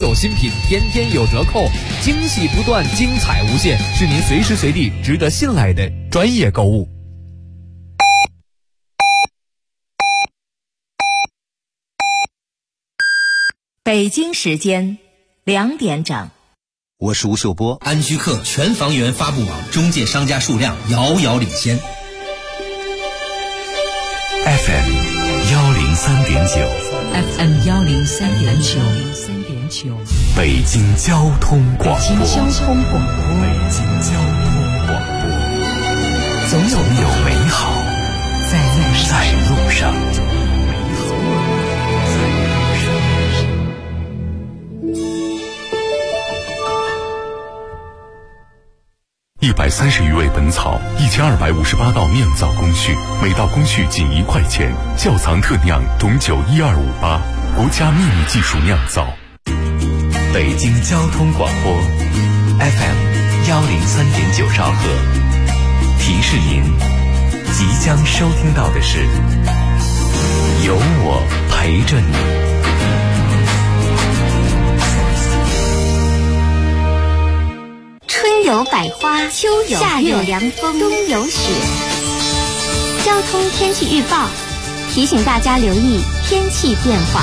有新品，天天有折扣，惊喜不断，精彩无限，是您随时随地值得信赖的专业购物。 北京时间2点整。 我是吴秀波。安居客全房源发布网中介商家数量遥遥领先。 FM 103.9 FM 103.9 北京交通广播。 北京交通广播。总有美好在路上。130余味本草，1258道酿造工序，每道工序仅1块钱。窖藏特酿董酒12588，国家秘密技术酿造。北京交通广播 FM 103.9兆赫。提示您，即将收听到的是有我陪着你。 春有百花，秋有夏有凉风，冬有雪。交通天气预报提醒大家留意天气变化。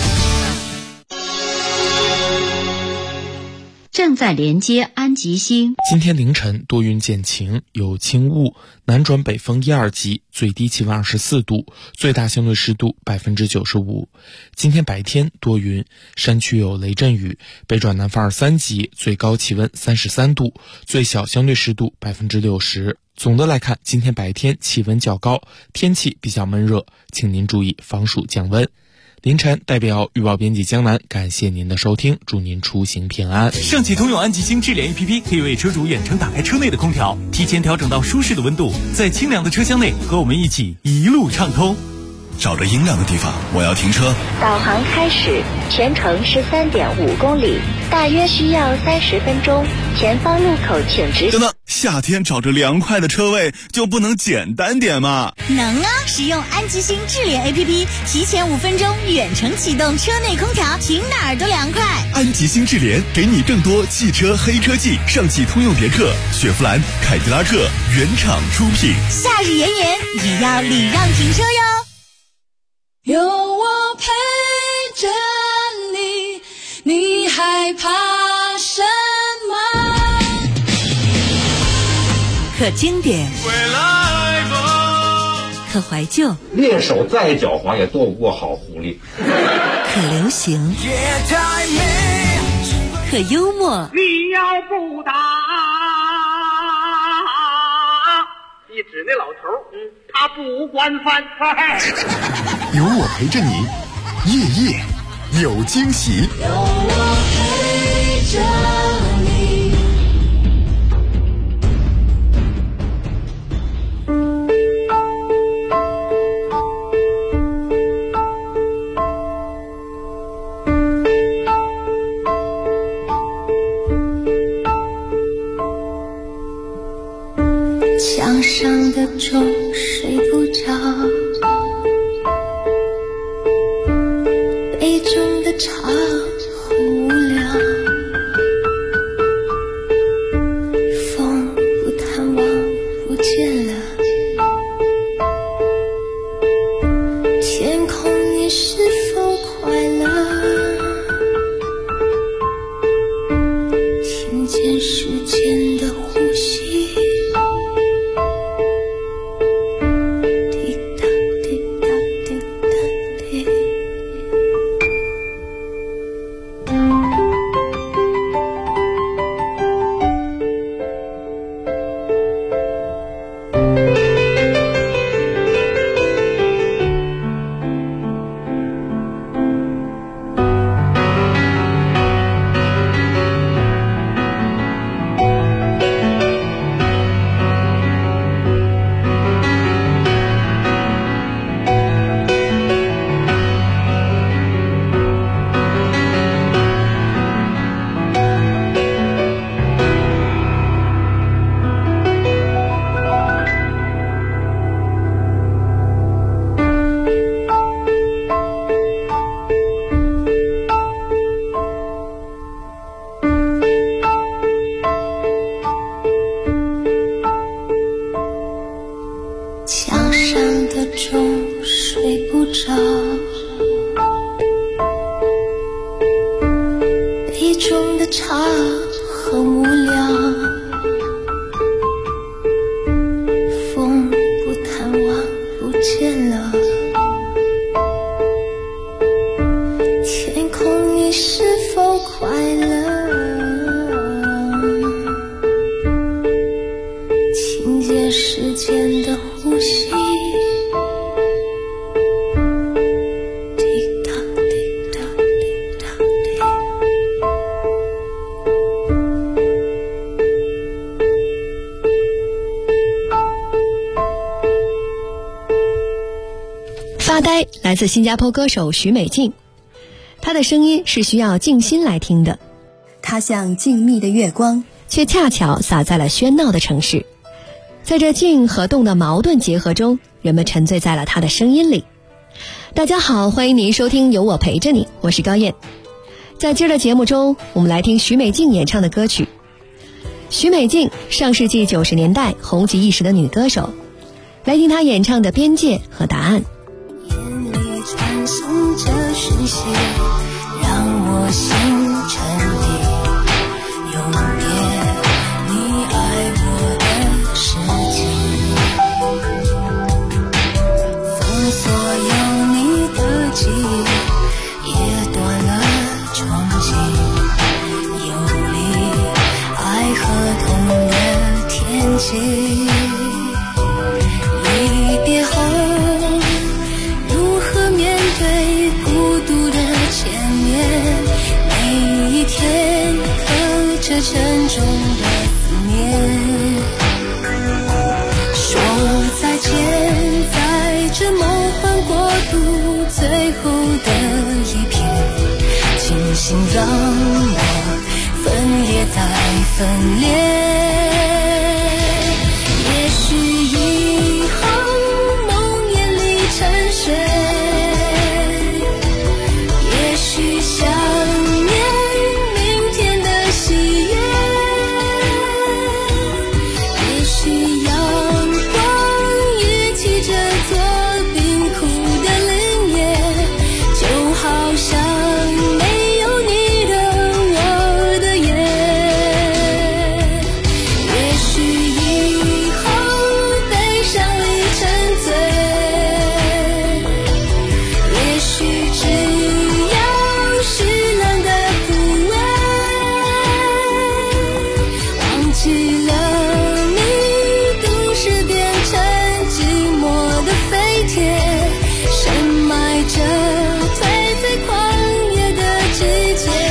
正在连接安吉星。 今天凌晨多云见晴，有轻雾，南转北风1、2级，最低气温24度，最大相对湿度95%。今天白天多云，山区有雷阵雨，北转南风2、3级，最高气温33度，最小相对湿度60%。总的来看，今天白天气温较高，天气比较闷热，请您注意防暑降温。凌晨代表预报编辑江南感谢您的收听，祝您出行平安。 上汽通用安吉星智联 APP 可以为车主远程打开车内的空调，提前调整到舒适的温度，在清凉的车厢内和我们一起一路畅通。 找着阴凉的地方，我要停车。 导航开始，全程13.5公里，大约需要30分钟。前方路口请直行。 等等，夏天找着凉快的车位就不能简单点吗？ 能啊！使用安吉星智联 APP， 提前5分钟远程启动车内空调，停哪儿都凉快。 安吉星智联给你更多汽车黑科技，上汽通用别克、雪佛兰、凯迪拉克原厂出品。 夏日炎炎，也要礼让停车哟。 有我陪着你，你害怕什么？ 可经典，可怀旧， 猎手再狡猾也躲不过好狐狸。 可流行，可幽默。 你要不打，你指那老头，他不管饭菜。 有我陪着你，夜夜有惊喜。 有我陪着你。 墙上的钟睡不着，杯中的茶很无聊，风不探望不见了，天空你是否快乐？听见时间的呼吸， 忆中的茶很无聊，风不探望不见了，天空你是否快乐？听见时间的呼吸， 发呆来自新加坡歌手许美静，她的声音是需要静心来听的。 她像静谧的月光， 却恰巧洒在了喧闹的城市。在这静和动的矛盾结合中，人们沉醉在了她的声音里。大家好，欢迎您收听有我陪着你，我是高燕。在今儿的节目中，我们来听许美静演唱的歌曲。许美静，上世纪90年代红极一时的女歌手，来听她演唱的《边界》和《答案》。 传送着讯息，让我心沉溺，永别你爱我的世纪，封锁有你的记忆，也断了憧憬，游离爱和痛的天际，离别后对孤独的前面，每一天刻着沉重的思念，说再见，在这梦幻国度最后的一片，庆幸让我分裂再分裂，也许以后梦魇里沉睡，想念明天的喜悦，也许阳光也骑着做冰库的林叶，就好像没有你的我的夜，也许以后悲伤里沉醉，也许只要是冷的抚慰，忘记了你，都市变成寂寞的飞铁，深埋着颓废狂野的季节。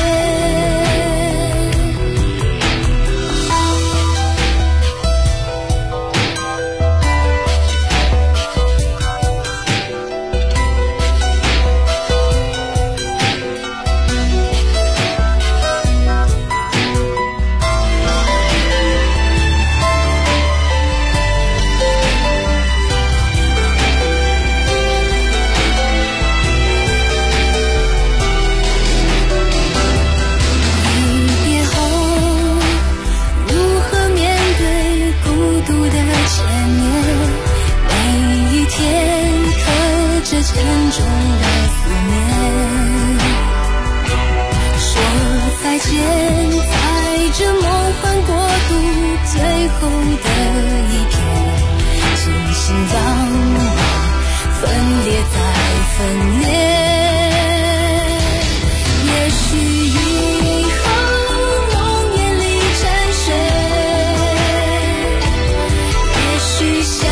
沉重的思念，说再见，在这梦幻国度最后的一片，庆幸让我分裂再分裂，也许以后梦魇里沉睡，也许想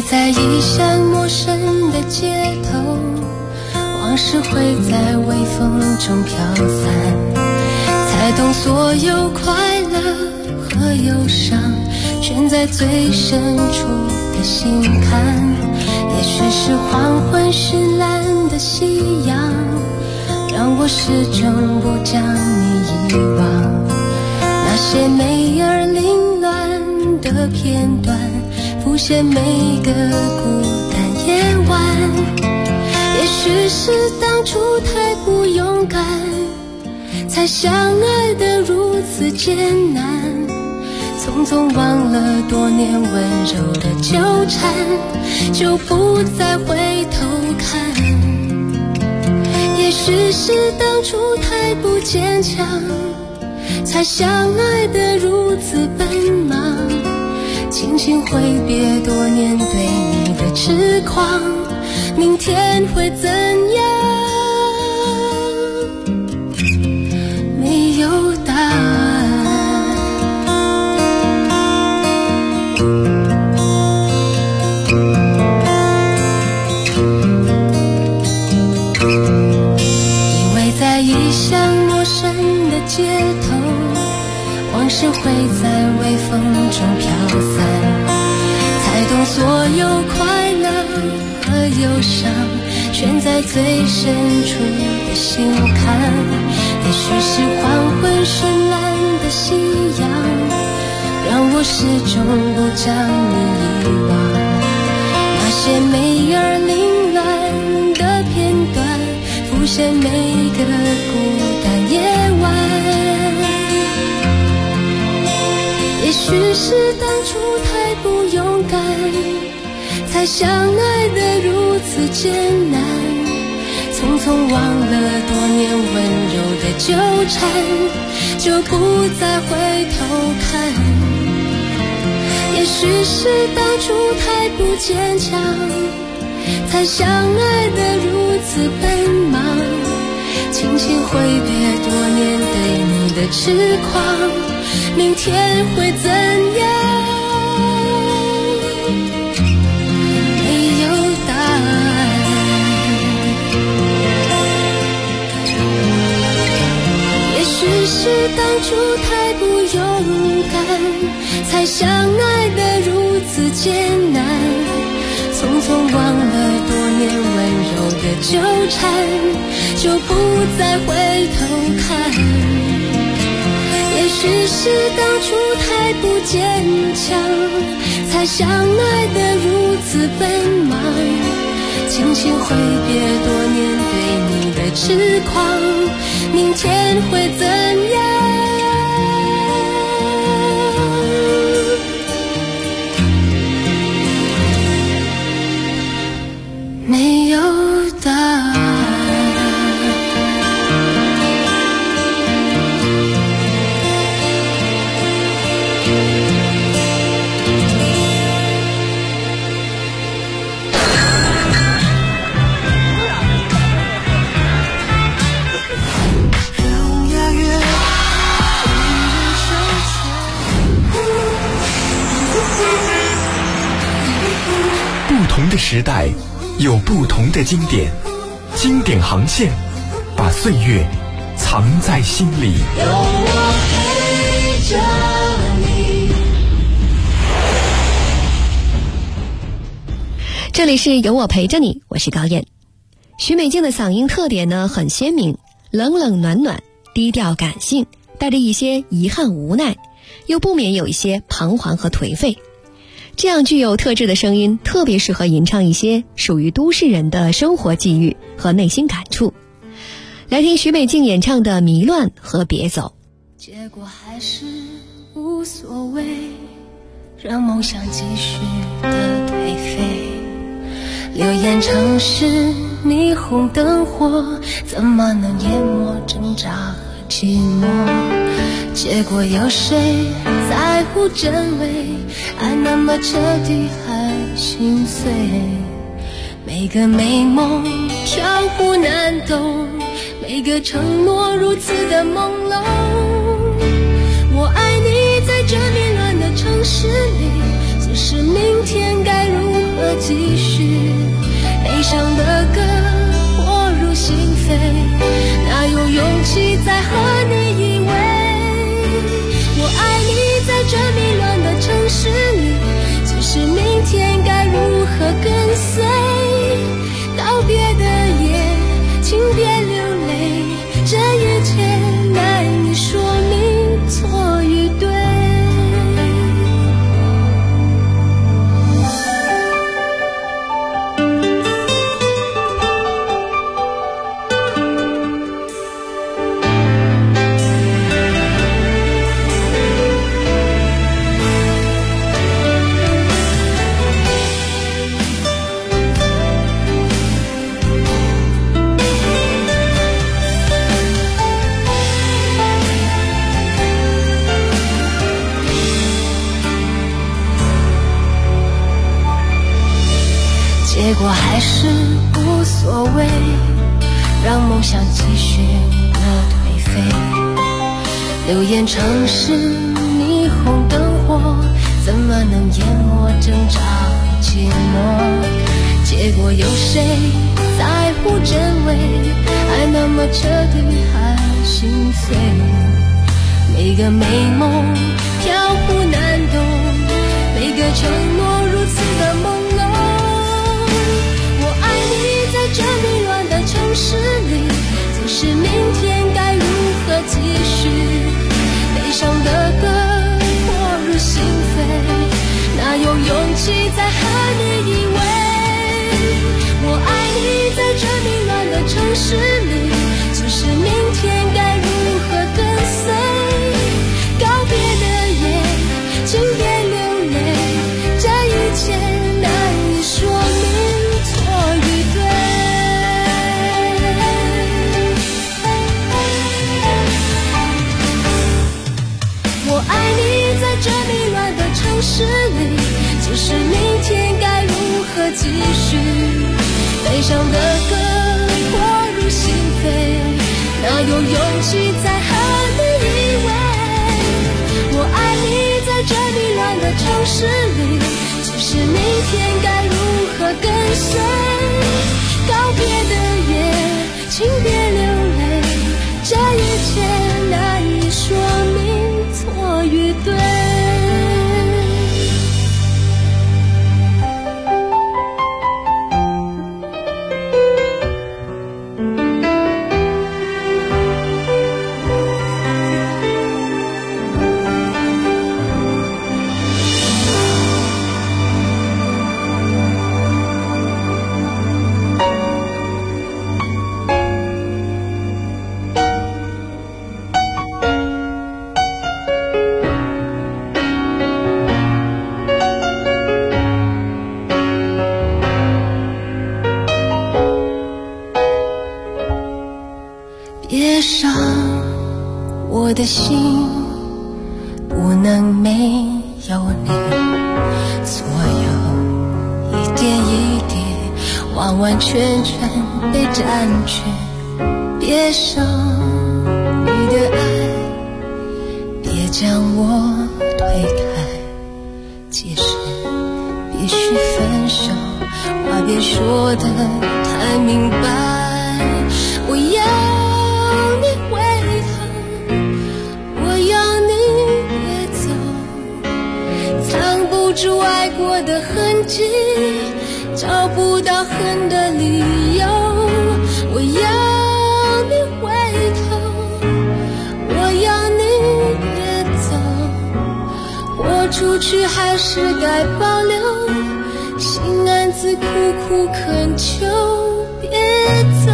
在异乡陌生的街头，往事会在微风中飘散，才懂所有快乐和忧伤全在最深处的心坎。也许是黄昏时蓝的夕阳，让我始终不将你遗忘。那些美而凌乱的片段，浮现每个孤单夜晚。也许是当初太不勇敢，才相爱得如此艰难，匆匆忘了多年温柔的纠缠，就不再回头看。也许是当初太不坚强，才相爱得如此奔忙，轻轻挥别多年对你的痴狂，明天会怎样？没有答案。以为在异乡陌生的街头，往事会在微风中飘散，才懂所有快乐和忧伤全在最深处的心坎。也许是黄昏绚烂的夕阳，让我始终不将你遗忘。那些美而凌乱的片段，浮现每个孤单夜晚。也许是当初太不勇敢，才相爱得如此艰难，匆匆忘了多年温柔的纠缠，就不再回头看。也许是当初太不坚强，才相爱得如此奔忙，轻轻挥别多年对你的痴狂，明天会怎样？没有答案。也许是当初太不勇敢，才相爱得如此艰难，匆匆忘了多年温柔的纠缠，就不再回头看。也许是当初太不坚强，才相爱得如此奔忙，轻轻挥别多年对你的痴狂，明天会怎样？没有答案。 不同的时代有不同的经典，经典航线把岁月藏在心里。有我陪着你。这里是有我陪着你，我是高燕。许美静的嗓音特点呢很鲜明，冷冷暖暖，低调感性，带着一些遗憾无奈，又不免有一些彷徨和颓废。这样具有特质的声音特别适合吟唱一些属于都市人的生活际遇和内心感触。来听许美静演唱的《迷乱》和《别走》。 结果还是无所谓，让梦想继续的颓废。流言城市霓虹灯火，怎么能淹没挣扎和寂寞？结果有谁在乎真伪？爱那么彻底还心碎，每个美梦飘忽难懂，每个承诺如此的朦胧。我爱你在这迷乱的城市里，只是明天该如何结果还是无所谓，让梦想继续的颓废。流言城市霓虹灯火，怎么能淹没挣扎寂寞？结果有谁在乎真伪？爱那么彻底还心碎，每个美梦飘忽难懂，每个承诺如此的朦胧。我爱你在这迷乱的城市里，就是明天该如何继续？悲伤的歌迫入心扉，哪有勇气再和你依偎？我爱你在这迷乱的城市里，就是明天该如何跟随？告别的夜，请别流泪，这一切难以说明错与对。我爱你在这迷乱的城市里，就是明天该如何继续？悲伤的歌迫入心扉，哪有勇气再和你依偎？我爱你在这迷乱的城市里，就是明天该如何跟随？告别的夜，请别流泪，这一切难以说明错与对。别伤我的心，不能没有你，所有一点一滴完完全全被占据。别伤你的爱，别将我推开，即使必须分手，话别说得太明白。我要你回头，我要你别走，藏不住爱过的痕迹，找不到恨的理由。我要你回头，我要你别走，豁出去还是该保留，心暗自苦苦恳求，别走。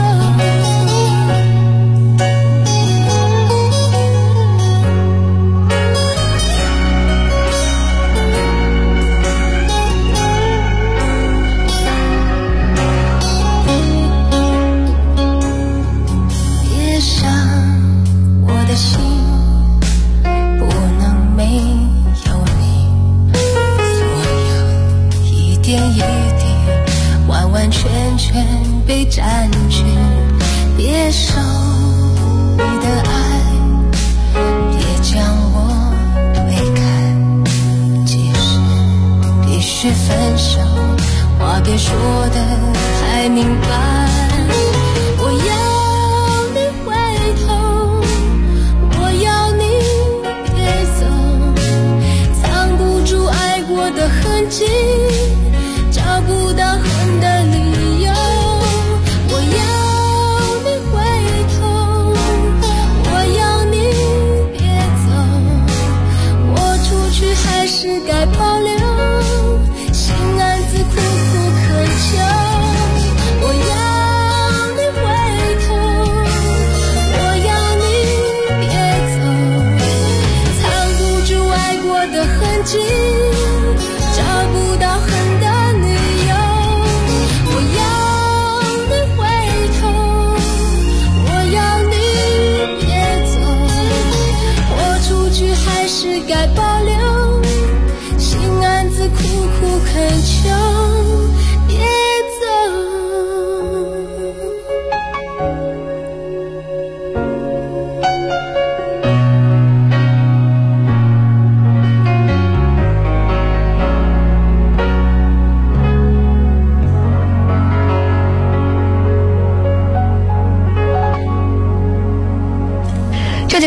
被占据，别收你的爱，别将我推开，即使必须分手，话别说得太明白。我要你回头，我要你别走，藏不住爱过的痕迹，找不到恨的理由。我要你回头，我要你别走，我出去还是该保留，心暗自苦苦恳求。我要你回头，我要你别走，藏不住爱过的痕迹，找不到恨的理由。我要该保留，心暗自苦苦恳求，别走。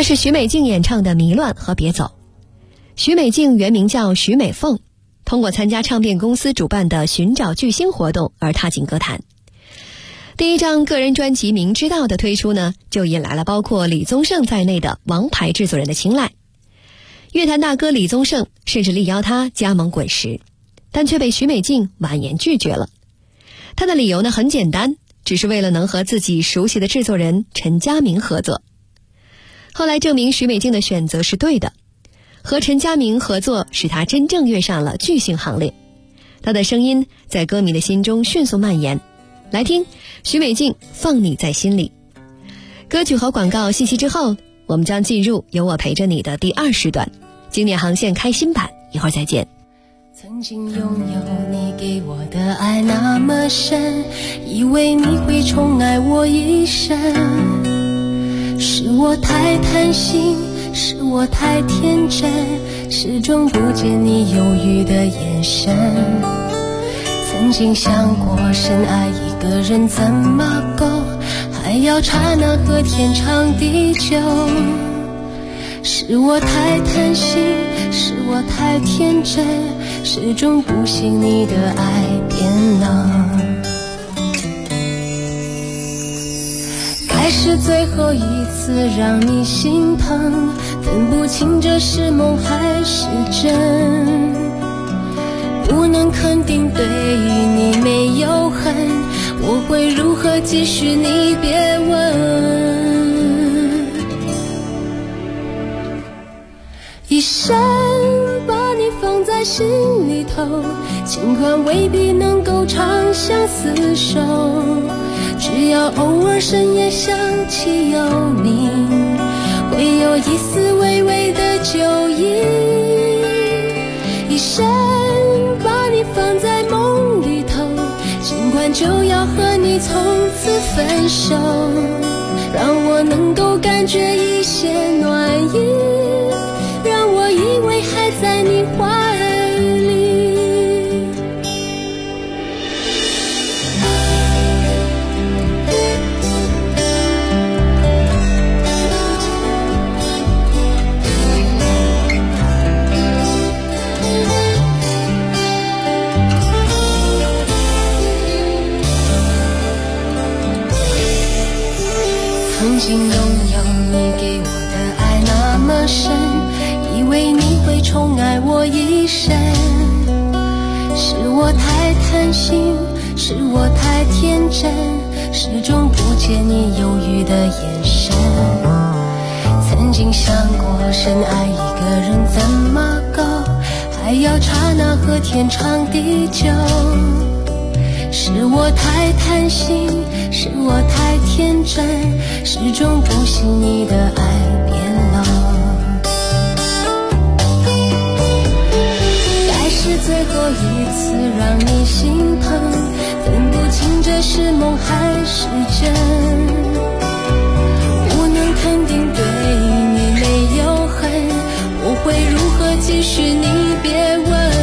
这是许美静演唱的《迷乱》和《别走》。许美静原名叫许美凤，通过参加唱片公司主办的寻找巨星活动而踏进歌坛。第一张个人专辑《明知道》的推出呢，就引来了包括李宗盛在内的王牌制作人的青睐。乐坛大哥李宗盛甚至力邀他加盟滚石，但却被许美静婉言拒绝了。他的理由呢很简单，只是为了能和自己熟悉的制作人陈嘉明合作。后来证明许美静的选择是对的，和陈嘉明合作使他真正跃上了巨星行列。他的声音在歌迷的心中迅速蔓延。来听许美静《放你在心里》。歌曲和广告信息之后，我们将进入有我陪着你的第2时段，经典航线开心版，一会儿再见。 曾经拥有你给我的爱那么深，以为你会宠爱我一生，是我太贪心，是我太天真，始终不见你犹豫的眼神。曾经想过深爱一个人怎么够，还要刹那和天长地久，是我太贪心，是我太天真，始终不信你的爱变冷。该是最后一次让你心疼，分不清这是梦还是真，不能肯定对你没有恨，我会如何继续你别问。一生把你放在心里头，尽管未必能够长相厮守，只要偶尔深夜想起有你，会有一丝微微的酒意。一生把你放在梦里头，尽管就要和你从此分手，让我能够感觉一些暖意，让我以为还在你怀里。曾经拥有你给我的爱那么深，以为你会宠爱我一生，是我太贪心，是我太天真，始终不见你犹豫的眼神。曾经想过深爱一个人怎么够，还要刹那和天长地久，是我太贪心，是我太天真，始终不信你的爱变冷。该是最后一次让你心疼，分不清这是梦还是真，不能肯定对你没有恨，我会如何继续你别问。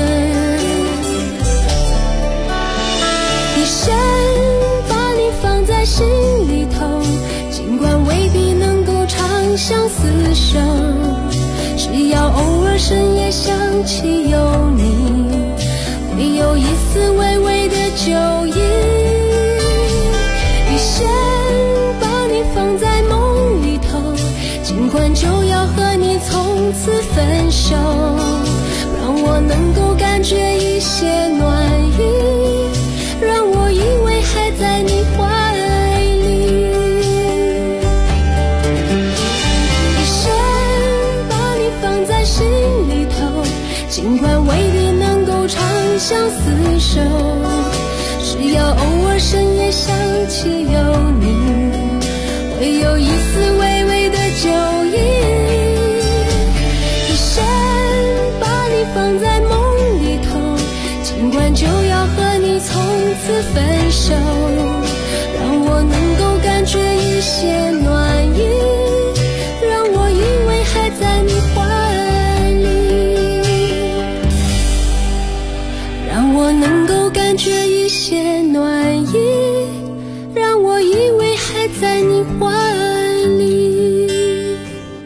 一生把你放在心里头，尽管未必能够长相厮守，只要偶尔深夜想起有你，会有一丝微微的酒意。一生把你放在梦里头，尽管就要和你从此分手，让我能够感觉一些暖意，让我以为还在你怀里。一生把你放在心里头，尽管未必能够长相厮守，只要偶尔深夜想起有你，会有一丝微微的酒意。一生把你放在梦里头，尽管就要和你从此分手，让我能够感觉一些暖意，让我以为还在你怀里，让我能够感觉一些暖意，让我以为还在你怀里。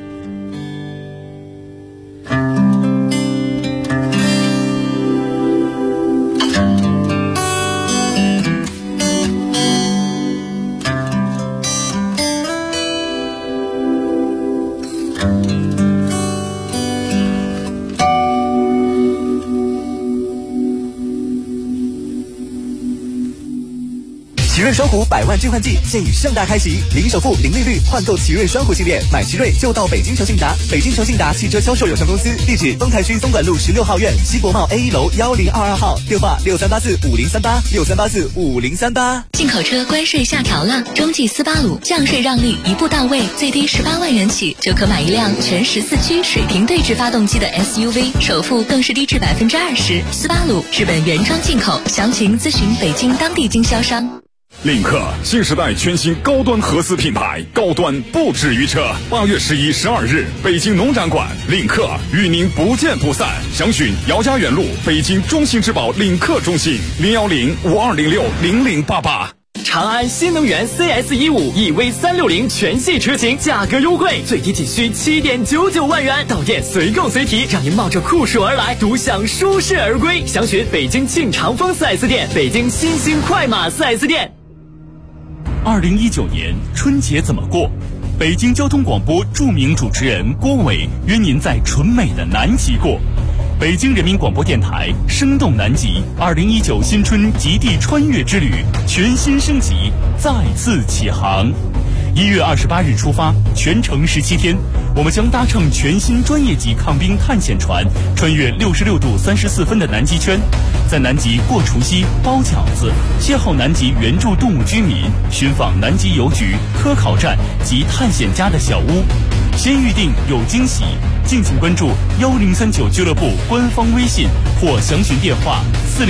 瑞双虎100万置换季现已盛大开启，零首付、零利率换购奇瑞双虎系列，买奇瑞就到北京诚信达。北京诚信达汽车销售有限公司，地址丰台区松管路16号院西国贸 A1 楼1022号，电话63845038，63845038。 进口车关税下调了，中继斯巴鲁降税让利一步到位，最低18万元起就可买一辆全14驱水平对置发动机的 SUV， 首付更是低至20%。斯巴鲁日本原装进口，详情咨询北京当地经销商。 领克新时代全新高端合资品牌，高端不止于车。8月11、12日，北京农展馆，领克与您不见不散。详询姚家园路北京中信之宝领克中心010-5206-0088。 长安新能源 CS15 EV360 全系车型价格优惠，最低仅需7.99万元，到店随购随提，让您冒着酷暑而来，独享舒适而归。详询北京庆长丰 4S 店、北京新兴快马 4S 店。 2019年春节怎么过？北京交通广播著名主持人郭伟约您在纯美的南极过。北京人民广播电台生动南极2019新春极地穿越之旅全新升级，再次起航。1月28日出发，全程17天，我们将搭乘全新专业级抗冰探险船，穿越66度34分的南极圈，在南极过除夕、包饺子，邂逅南极原住动物居民，寻访南极邮局、科考站及探险家的小屋。先预定有惊喜，敬请关注1039俱乐部官方微信或详询电话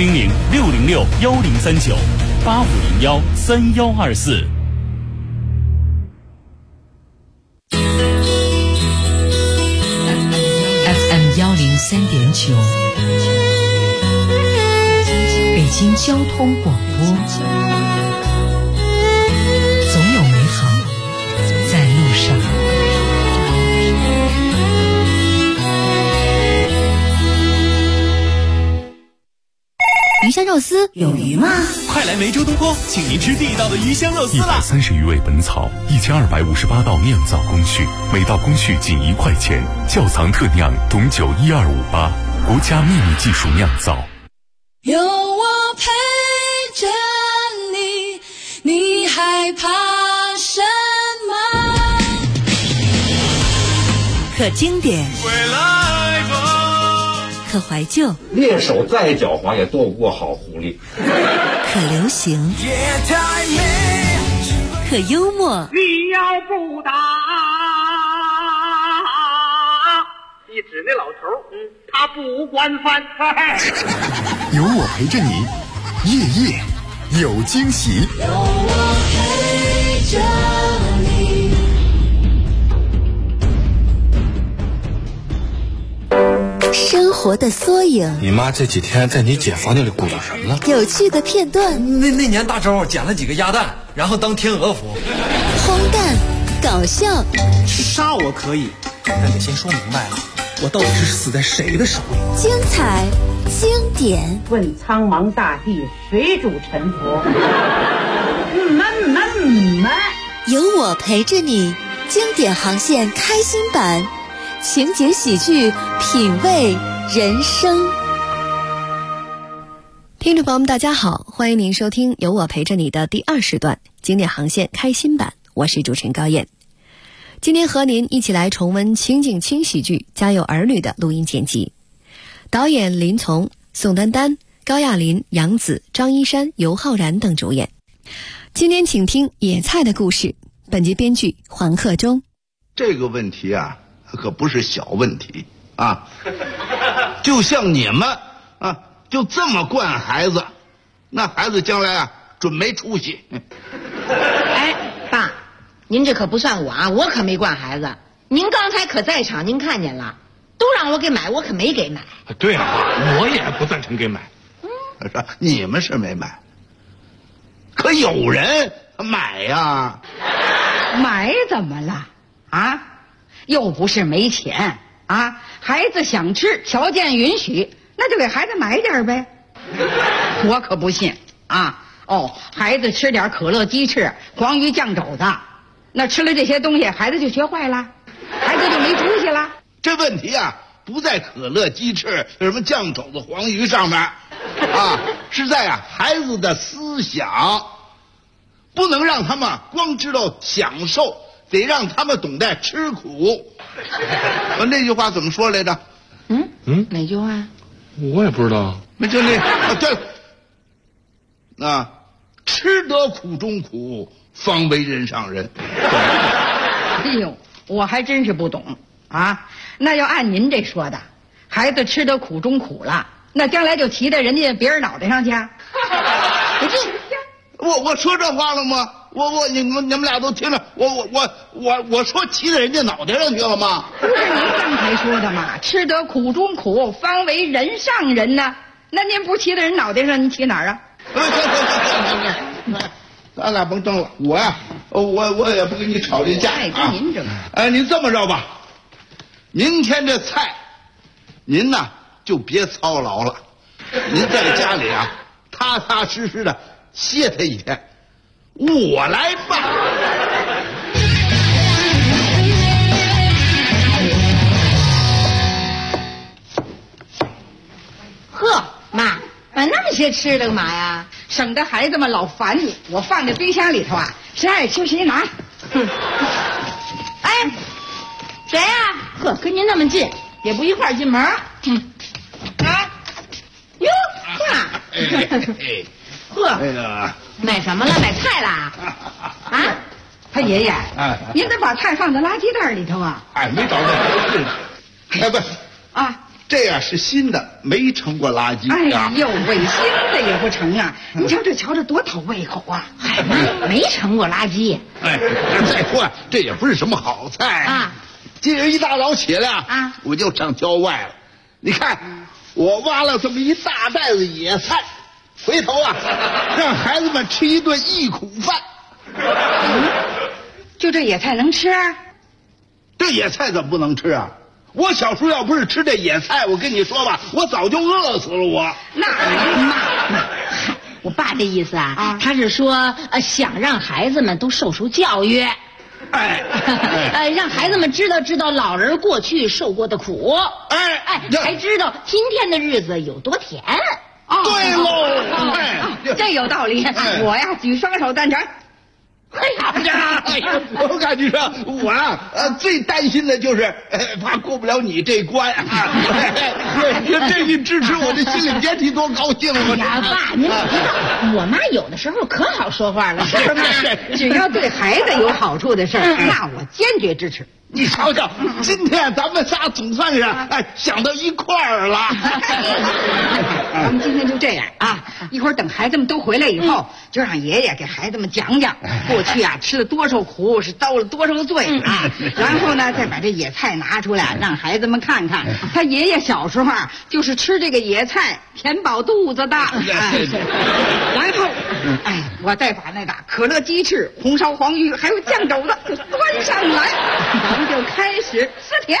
400-606-1039-8501-3124。 103.9，北京交通广播，总有美好在路上。 鱼香肉丝有鱼吗？ 快来梅州东坡，请您吃地道的鱼香肉丝啦 ！130余味本草，1258道酿造工序，每道工序仅1块钱，窖藏特酿董酒1258，国家秘密技术酿造。 有我陪着你，你害怕什么？ 可经典，可怀旧， 猎手再狡猾也斗不过好狐狸。 可流行，可幽默。 你要不打，一指那老头，他不惯犯。 有我陪着你，夜夜有惊喜。 有我陪着你。 生活的缩影， 你妈这几天在你姐房间里鼓捣什么了？ 有趣的片段。 那年大周捡了几个鸭蛋，然后当天鹅服。 荒诞，搞笑。 杀我可以，但得先说明白了，我到底是死在谁的手里？ 精彩，经典。 问苍茫大地，谁主沉浮？ 有我陪着你，经典航线开心版。情节喜剧，品味人生。 听众朋友们大家好，欢迎您收听有我陪着你的第2时段经典航线开心版，我是主持人高燕。今天和您一起来重温情景轻喜剧《家有儿女》的录音剪辑，导演林从、宋丹丹、高亚麟、杨紫、张一山、尤浩然等主演。今天请听野菜的故事，本集编剧黄克忠。 这个问题啊可不是小问题啊，就像你们啊，就这么惯孩子，那孩子将来啊准没出息。 哎，爸，您这可不算我啊，我可没惯孩子。您刚才可在场，您看见了，都让我给买，我可没给买。 对啊，我也不赞成给买。你们是没买，可有人买呀。 买怎么了啊？又不是没钱啊，孩子想吃，条件允许，那就给孩子买点呗。我可不信啊！孩子吃点可乐鸡翅、黄鱼酱肘子，那吃了这些东西，孩子就学坏了，孩子就没出息了。 这问题啊，不在可乐鸡翅、什么酱肘子、黄鱼上面啊，是在孩子的思想。 不能让他们光知道享受，得让他们懂得吃苦。那句话怎么说来着？ 哪句话？ 我也不知道。 那就那对啊，吃得苦中苦，方为人上人。 哎呦，我还真是不懂啊！那要按您这说的，孩子吃得苦中苦了，那将来就骑在人家别人脑袋上去？ 我说这话了吗？你们俩都听着，我说骑在人家脑袋上去了吗？ 不是您刚才说的吗？吃得苦中苦，方为人上人呢。那您不骑在人脑袋上，您骑哪儿啊？ 行，咱俩甭争了。我呀，我也不跟你吵这架。 跟您争。 您这么着吧，明天这菜，您呐就别操劳了，您在家里啊，踏踏实实的歇他一天，我来办。 呵，妈，买那么些吃的干嘛呀？ 省得孩子们老烦你。我放在冰箱里头啊，谁爱吃谁拿。 哎，谁呀？呵，跟您那么近，也不一块儿进门。哟，呵，买什么了？买菜啦？ 啊，他爷爷，您得把菜放在垃圾袋里头啊。 没找到合适的。不啊。这样是新的，没盛过垃圾。 哎呦喂，新的也不成啊！你瞧这多讨胃口啊！ 哎妈，没盛过垃圾。 再说这也不是什么好菜啊。今儿一大早起来啊，我就上郊外了。你看，我挖了这么一大袋子野菜，回头啊，让孩子们吃一顿忆苦饭。 就这野菜能吃？ 这野菜怎么不能吃啊？我小时候要不是吃这野菜，我跟你说吧，我早就饿死了。我那妈，我爸这意思啊，他是说想让孩子们都受教育，让孩子们知道老人过去受过的苦，才知道今天的日子有多甜。 对喽， 这有道理。我呀，举双手赞成。 我感觉上我啊，最担心的就是怕过不了你这关啊。这一支持我，这心里别提多高兴了。 呀，爸，您不知道，我妈有的时候可好说话了，是不是？ 只要对孩子有好处的事儿，那我坚决支持。 你瞧瞧，今天咱们仨总算是想到一块儿了。 咱们今天就这样啊，一会儿等孩子们都回来以后，就让爷爷给孩子们讲讲过去啊吃了多少苦，是遭了多少罪啊。然后呢，再把这野菜拿出来，让孩子们看看他爷爷小时候啊就是吃这个野菜填饱肚子的。然后，我再把那个可乐鸡翅、红烧黄鱼还有酱肘子端上来。咱们就开始撕甜。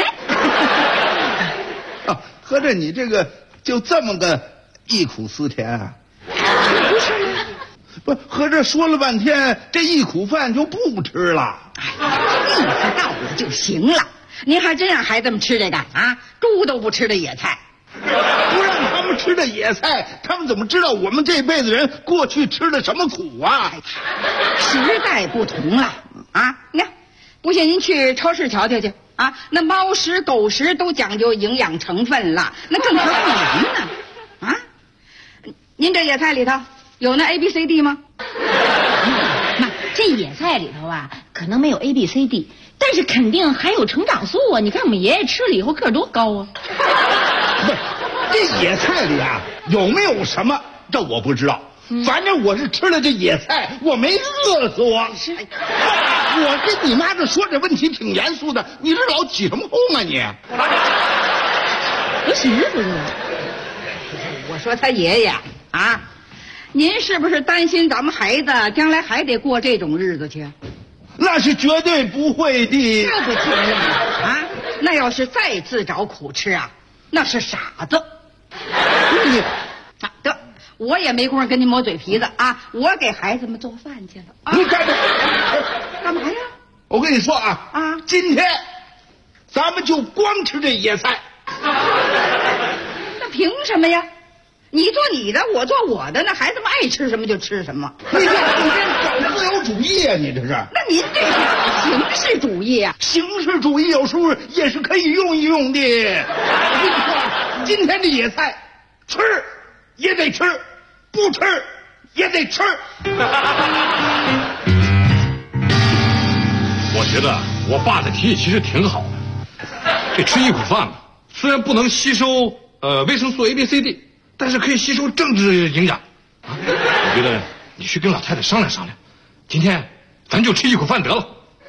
合着你这个就这么个忆苦思甜啊？ 不是吗？ 不，合着说了半天，这忆苦饭就不吃了。 意思到了就行了。您还真让孩子们吃这个啊？猪都不吃的野菜。 不让他们吃的野菜，他们怎么知道我们这辈子人过去吃了什么苦啊？ 时代不同了啊！你看。不信您去超市瞧瞧去啊！那猫食、狗食都讲究营养成分了，那更何况人呢？啊，您这野菜里头有那 ABCD 吗？ 妈，这野菜里头啊，可能没有 ABCD， 但是肯定含有成长素啊！你看我们爷爷吃了以后个儿多高啊！ 不，这野菜里啊有没有什么？这我不知道。反正我是吃了这野菜，我没饿死我。我跟你妈这说这问题挺严肃的，你这老起什么哄啊你？ 不是不是， 我说他爷爷啊，您是不是担心咱们孩子将来还得过这种日子去？ 那是绝对不会的。 这不承认啊？那要是再自找苦吃啊，那是傻子。得。我也没工夫跟您磨嘴皮子啊！我给孩子们做饭去了。 你干嘛呀？ 我跟你说啊，今天咱们就光吃这野菜。 那凭什么呀？你做你的，我做我的，那孩子们爱吃什么就吃什么。 你这整天找主义啊！你这是？ 那您这是形式主义啊！ 形式主义有时候也是可以用一用的。我跟你说，今天的野菜吃也得吃，不吃也得吃。 我觉得我爸的提议其实挺好的。这吃一谷饭嘛，虽然不能吸收维生素 A、B、C、D， 但是可以吸收政治营养。我觉得你去跟老太太商量商量，今天咱就吃一谷饭得了。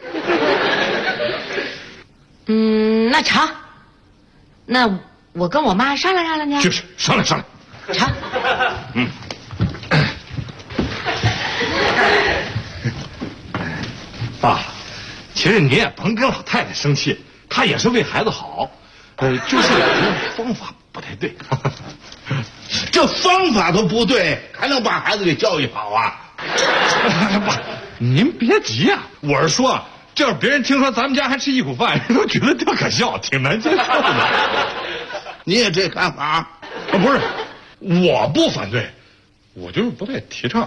那成。那我跟我妈商量商量去。 就是商量商量。 成。 爸，其实你也甭跟老太太生气，她也是为孩子好，就是方法不太对。 这方法都不对，还能把孩子给教育好啊？ 爸，您别急呀，我是说，这要别人听说咱们家还吃一谷饭，人都觉得特可笑，挺难接受的。 你也这看法？ 不是，我不反对，我就是不太提倡。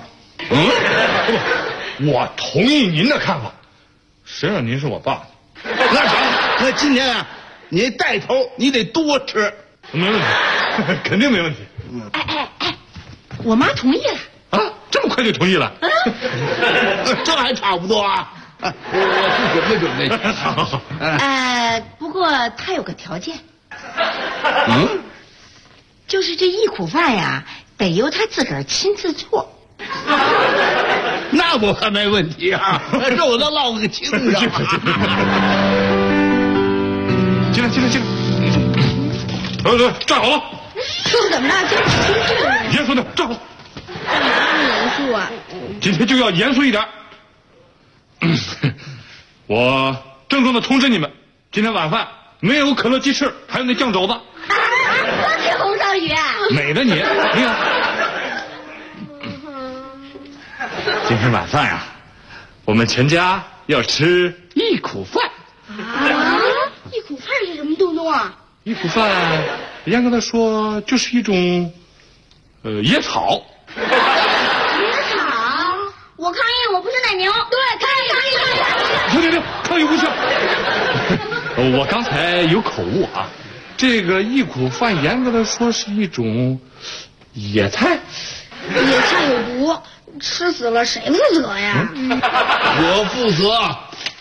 我同意您的看法，谁让您是我爸？ 那成，那今天啊，你带头，你得多吃。 没问题，肯定没问题。 我妈同意了啊，这么快就同意了？ 这还差不多啊。我去准备。 好。 不过她有个条件。就是这一苦饭呀，得由她自个儿亲自做。 那我还没问题啊，这我倒落个清楚。 进来。站好了。 这怎么了？这是严肃点，站好。 严肃啊！ 今天就要严肃一点。我郑重的通知你们，今天晚饭没有可乐鸡翅，还有那酱肘子。 多谢红烧鱼啊！ 美的你看。今天晚饭呀，我们全家要吃一苦饭。 一苦饭是什么东东啊？ 一苦饭，严格的说就是一种，野草。 野草？我抗议！我不是奶牛。对，抗议！ 停！抗议无效。我刚才有口误啊，这个一苦饭严格的说是一种野菜。 野菜有毒，吃死了谁负责呀？ 我负责。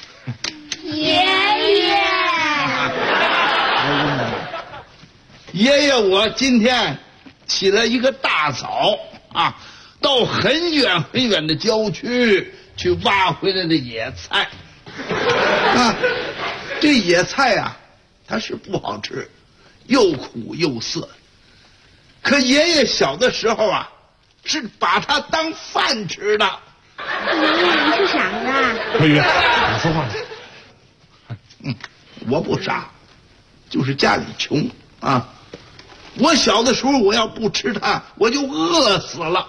爷爷，我今天起了一个大早啊，到很远的郊区去挖回来的野菜啊。这野菜啊，它是不好吃，又苦又涩。可爷爷小的时候啊，是把它当饭吃的。 你是傻子？ 桂玉，你说话呢？ 我不傻，就是家里穷啊。我小的时候，我要不吃它，我就饿死了。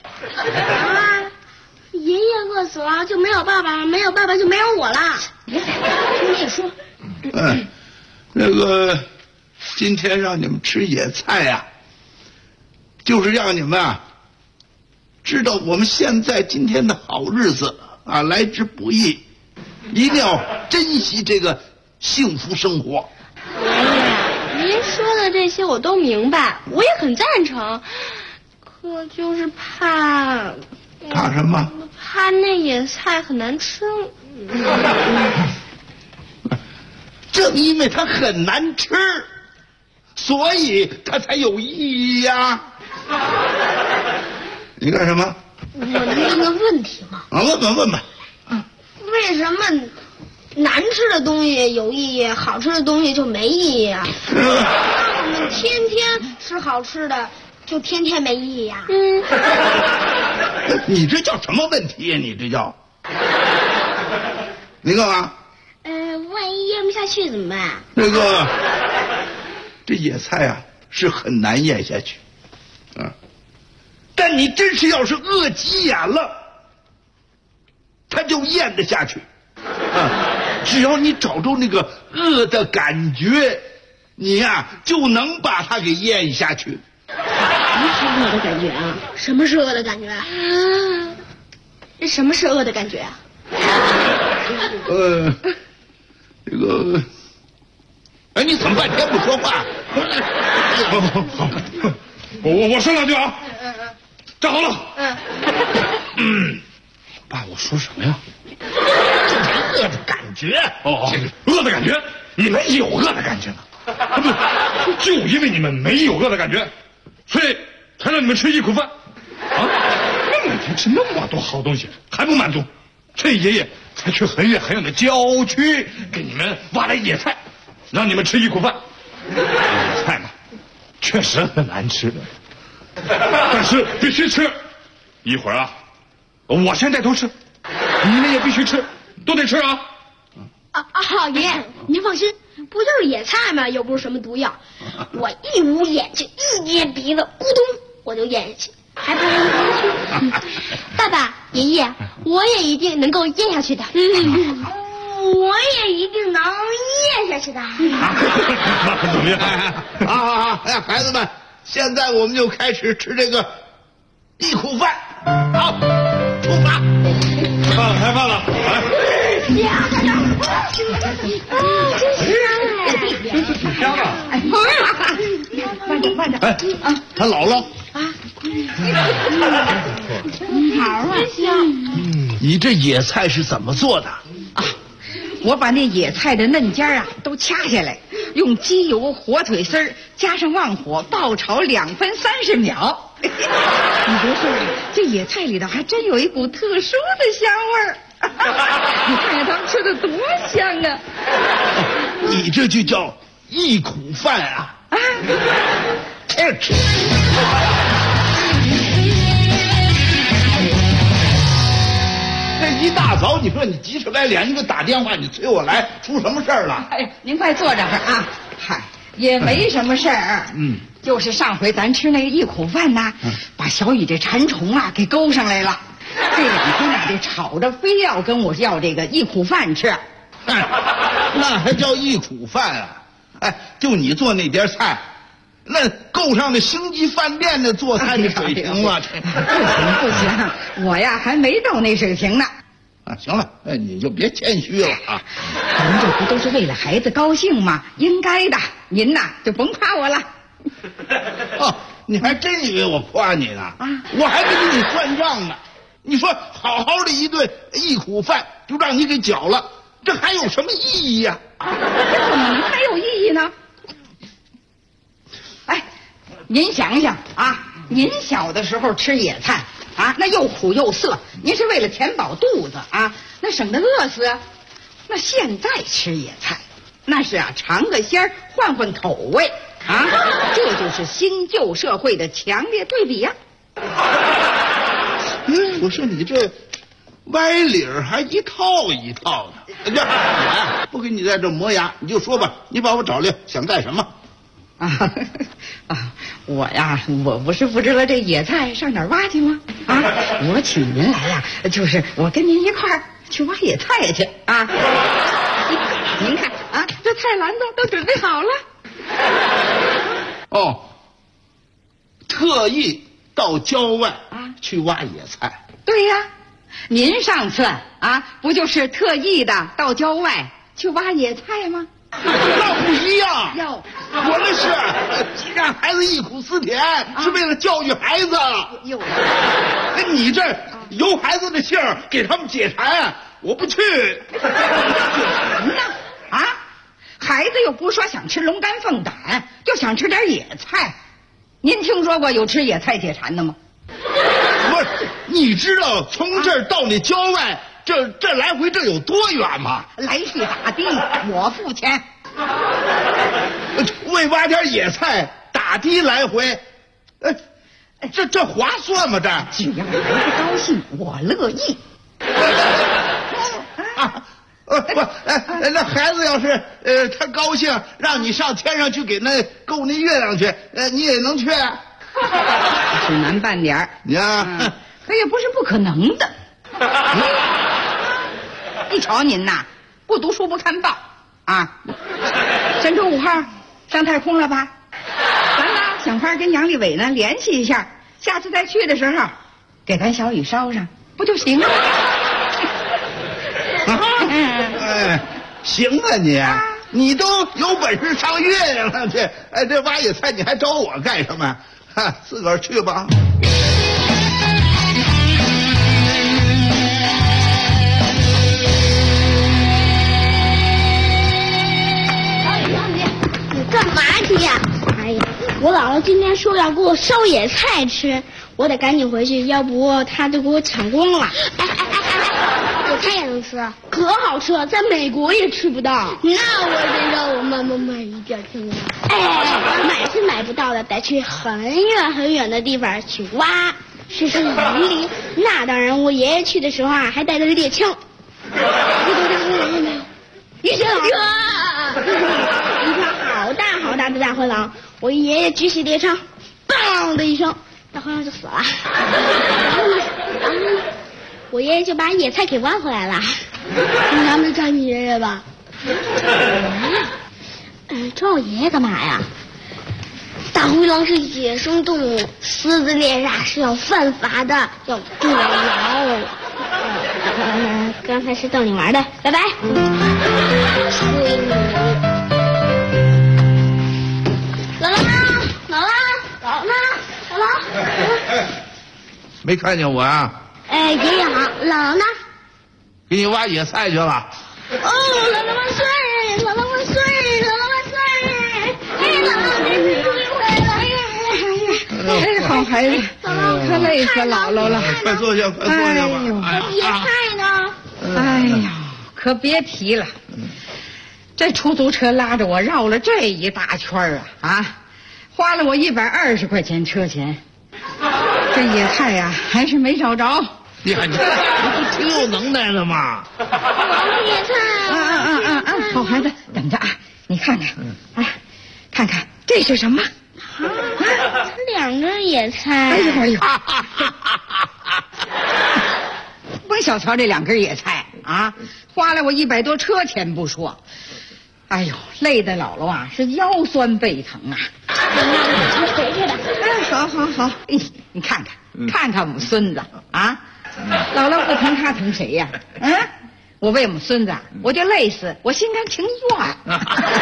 爷爷饿死了就没有爸爸，没有爸爸就没有我了。别听爷爷说。 那个今天让你们吃野菜呀，就是让你们啊知道我们现在今天的好日子啊来之不易，一定要珍惜这个幸福生活。 爷爷，您说的这些我都明白，我也很赞成，可就是怕什么？ 怕那野菜很难吃。 正因为它很难吃，所以它才有意义呀。你干什么？ 我能问个问题吗？ 啊，问吧。 为什么难吃的东西有意义，好吃的东西就没意义啊？我们天天吃好吃的，就天天没意义啊？ 你这叫什么问题呀？你这叫？你干嘛？ 万一咽不下去怎么办？ 那个，这野菜啊是很难咽下去，啊，但你真是要是饿急眼了，它就咽得下去，啊，只要你找着那个饿的感觉，你呀就能把它给咽下去。 什么是饿的感觉啊？什么是饿的感觉？ 什么是饿的感觉啊？ 这个，哎，你怎么半天不说话？ 好，我说两句啊。站好了。爸，我说什么呀？ 饿的感觉。 饿的感觉，你们有饿的感觉吗？就因为你们没有饿的感觉，所以才让你们吃忆苦饭啊！每天吃那么多好东西还不满足，这爷爷才去很远很远的郊区给你们挖来野菜，让你们吃忆苦饭。野菜嘛，确实很难吃，但是必须吃。一会儿啊，我先带头吃，你们也必须吃，都得吃啊！ 好爷，您放心，不就是野菜吗？又不是什么毒药。我一捂眼睛，一捏鼻子，咕咚我就咽下去，还不容易咽下去。爸爸、爷爷，我也一定能够咽下去的。我也一定能咽下去的。 怎么样？好，哎，孩子们，现在我们就开始吃这个忆苦饭。好，出发！ 开饭了，来。挺香啊！ 慢点！哎，他老了啊！ 好啊，香！ 你这野菜是怎么做的？ 我把那野菜的嫩尖啊都掐下来，用鸡油、火腿丝儿加上旺火爆炒2分30秒。你别说，这野菜里头还真有一股特殊的香味儿。你看看他们吃的多香啊！ 你这就叫忆苦饭啊！吃。这一大早，你说你急赤白脸，你给打电话，你催我来，出什么事儿了？ 哎，您快坐这儿啊！嗨，也没什么事儿。就是上回咱吃那个忆苦饭呐，把小雨这馋虫啊给勾上来了。这2天这吵着非要跟我要这个忆苦饭吃。 那还叫忆苦饭啊？哎，就你做那碟菜，那够上那星级饭店的做菜的水平了。 不行，我呀还没到那水平呢。 行了，你就别谦虚了啊！ 咱这不都是为了孩子高兴吗？应该的，您呐就甭夸我了。 你还真以为我夸你呢？我还给你算账呢。你说好好的一顿忆苦饭就让你给搅了，这还有什么意义呀？ 这怎么能还有意义呢？哎，您想想啊，您小的时候吃野菜啊，那又苦又涩，您是为了填饱肚子啊，那省得饿死啊。那现在吃野菜，那是啊尝个鲜儿，换换口味啊，这就是新旧社会的强烈对比呀。 我说你这歪理儿还一套一套的。我呀不给你在这磨牙，你就说吧，你把我找来想干什么？ 我呀，我不是不知道这野菜上哪儿挖去吗？我请您来呀，就是我跟您一块儿去挖野菜去啊。您看啊，这菜篮子都准备好了。 特意到郊外去挖野菜。 对呀，您上次不就是特意的到郊外去挖野菜吗？ 那不一样。我那是让孩子忆苦思甜，是为了教育孩子。你这由孩子的姓给他们解馋，我不去。 解馋呢？孩子又不是说想吃龙肝凤胆，就想吃点野菜。您听说过有吃野菜解馋的吗？ 不是，你知道从这儿到你郊外，这来回这有多远吗？ 来去打的，我付钱。 为挖点野菜打的来回，这划算吗？ 只要孩子高兴，我乐意。 那孩子要是他高兴，让你上天上去给那够那月亮去，你也能去？ 是难办点儿，可也不是不可能的。一瞅您呐，不读书不看报神舟5号上太空了吧？咱俩想法跟杨利伟呢联系一下，下次再去的时候，给咱小雨捎上不就行了？ 哎，行啊你都有本事上月亮了，这挖野菜你还找我干什么？自个儿去吧。 你干嘛去呀？哎呀，我姥姥今天说要给我烧野菜吃，我得赶紧回去，要不她就给我抢光了。野菜也能吃，可好吃了，在美国也吃不到。那我得让我妈妈买一点去了。买是买不到的，得去很远很远的地方去挖，是森林。那当然，我爷爷去的时候啊，还带着猎枪。一条好大好大的大灰狼，我爷爷举起猎枪，砰的一声，大灰狼就死了。然后呢？我爷爷就把野菜给挖回来了。你还没看你爷爷吧？找我爷爷干嘛呀？大灰狼是野生动物，私自猎杀是要犯法的，要坐牢。刚才是逗你玩的，拜拜。姥姥， 没看见我啊？ 爷爷好，姥姥呢？ 给你挖野菜去了。 哦，姥姥万岁！姥姥万岁！姥姥万岁！姥姥终于回来了！ 哎，好孩子，可累死姥姥了。 快坐下，快坐下吧。 野菜呢？ 哎呀，可别提了。这出租车拉着我绕了这一大圈花了我120块钱车钱。这野菜呀，还是没找着。 呀，你不挺有能耐的吗？ 野菜好孩子，等着啊！你看看，看看这是什么？ 2根野菜。 哎呦！甭小瞧这2根野菜花了我100多车钱不说。哎呦，累的姥姥啊，是腰酸背疼啊！ 回去吧。 好，你看看我们孙子姥姥不疼他疼谁呀？我为我们孙子我就累死，我心甘情愿。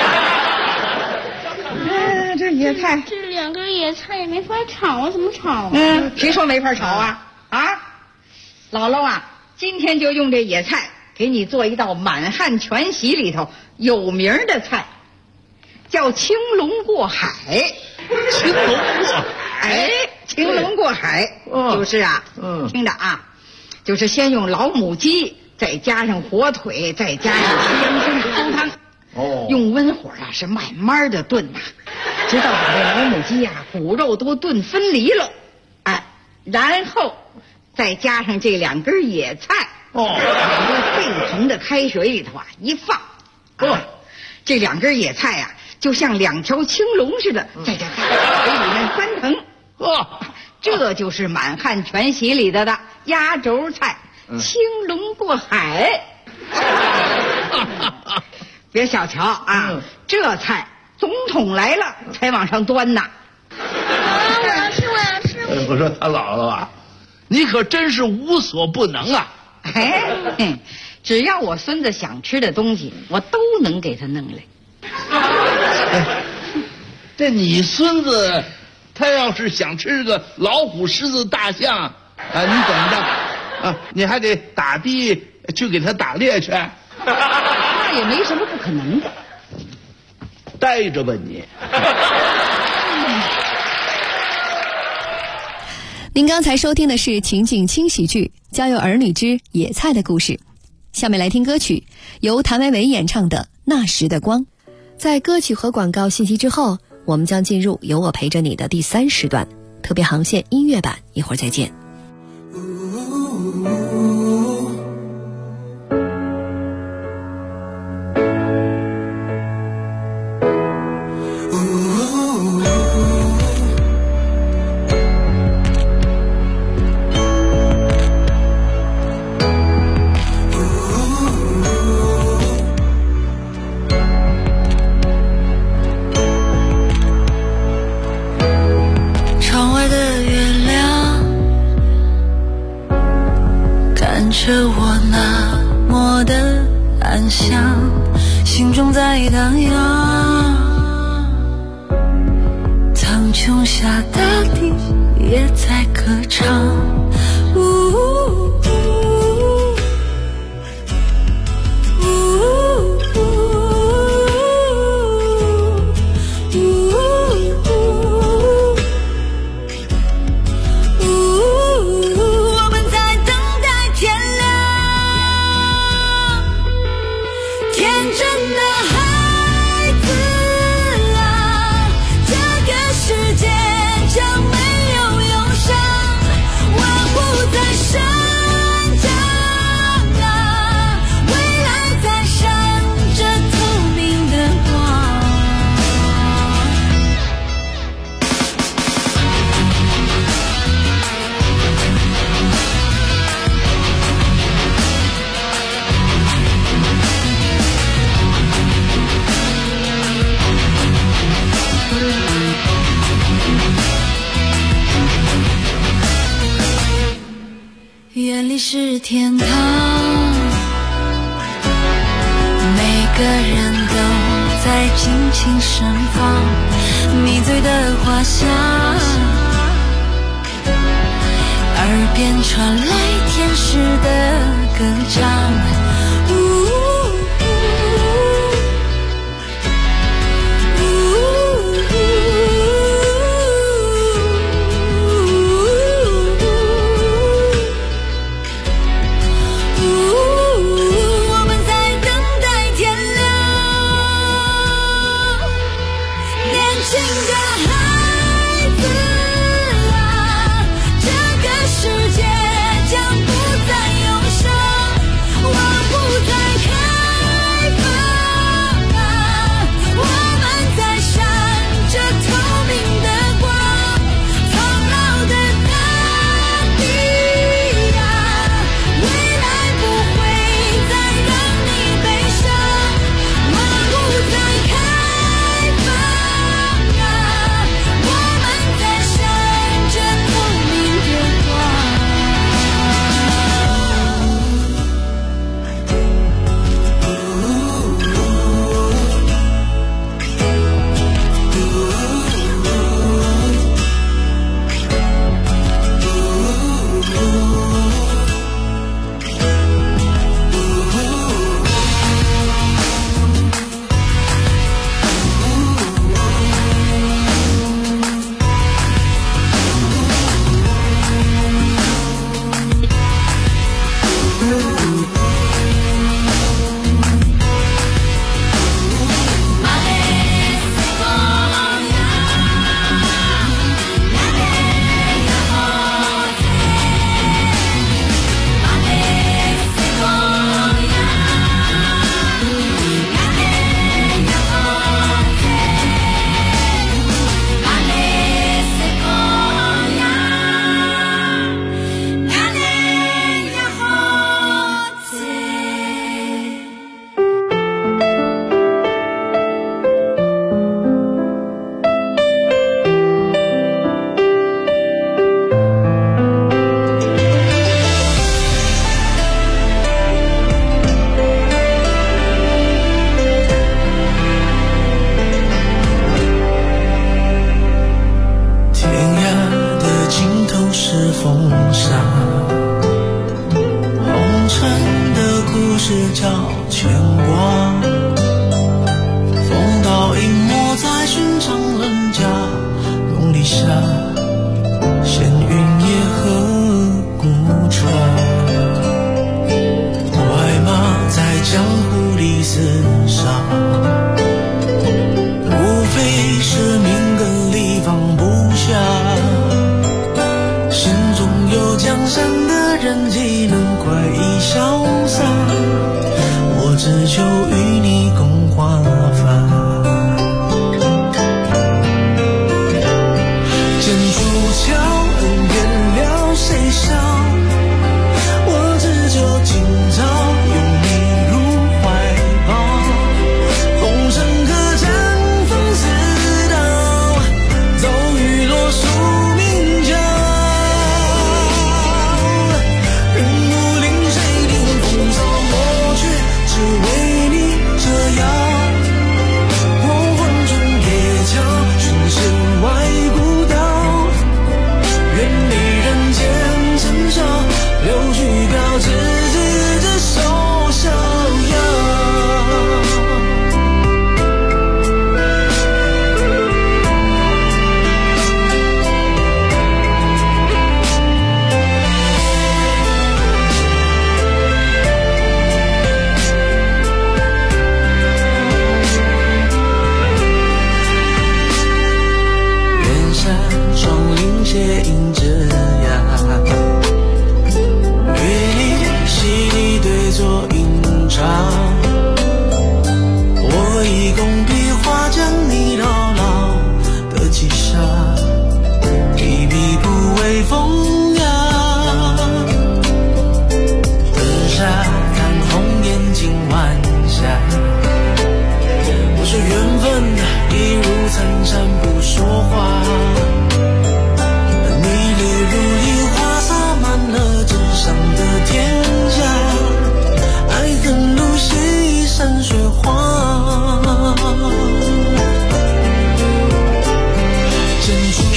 这野菜， 这2根野菜也没法炒怎么炒谁说没法炒姥姥今天就用这野菜给你做一道满汉全席里头有名的菜，叫青龙过海。 青龙过海， 青龙过海，就是听着就是先用老母鸡，再加上火腿，再加上西洋参煲汤，用温火是慢慢的炖直到把这老母鸡骨肉都炖分离了，然后再加上这2根野菜，往这沸腾的开水里头一放，这2根野菜就像2条青龙似的，在这大水里面翻腾。这就是满汉全席里的压轴菜，青龙过海。别小瞧这菜总统来了才往上端呢。 我要吃。 我说他姥姥你可真是无所不能只要我孙子想吃的东西，我都能给他弄来。 这你孙子他要是想吃个老虎、狮子、大象你怎么着你还得打的去给他打猎去？ 那也没什么不可能的。 待着吧你。 您刚才收听的是情景轻喜剧《家有儿女之野菜的故事》，下面来听歌曲，由谭维维演唱的《那时的光》。在歌曲和广告信息之后，我们将进入有我陪着你的第3时段，特别航线音乐版，一会儿再见。 窗外的月亮着我那么的安详，心中在荡漾。苍穹下大地也在歌唱。眼里是天堂，每个人都在尽情盛放迷醉的花香，耳边传来天使的歌唱。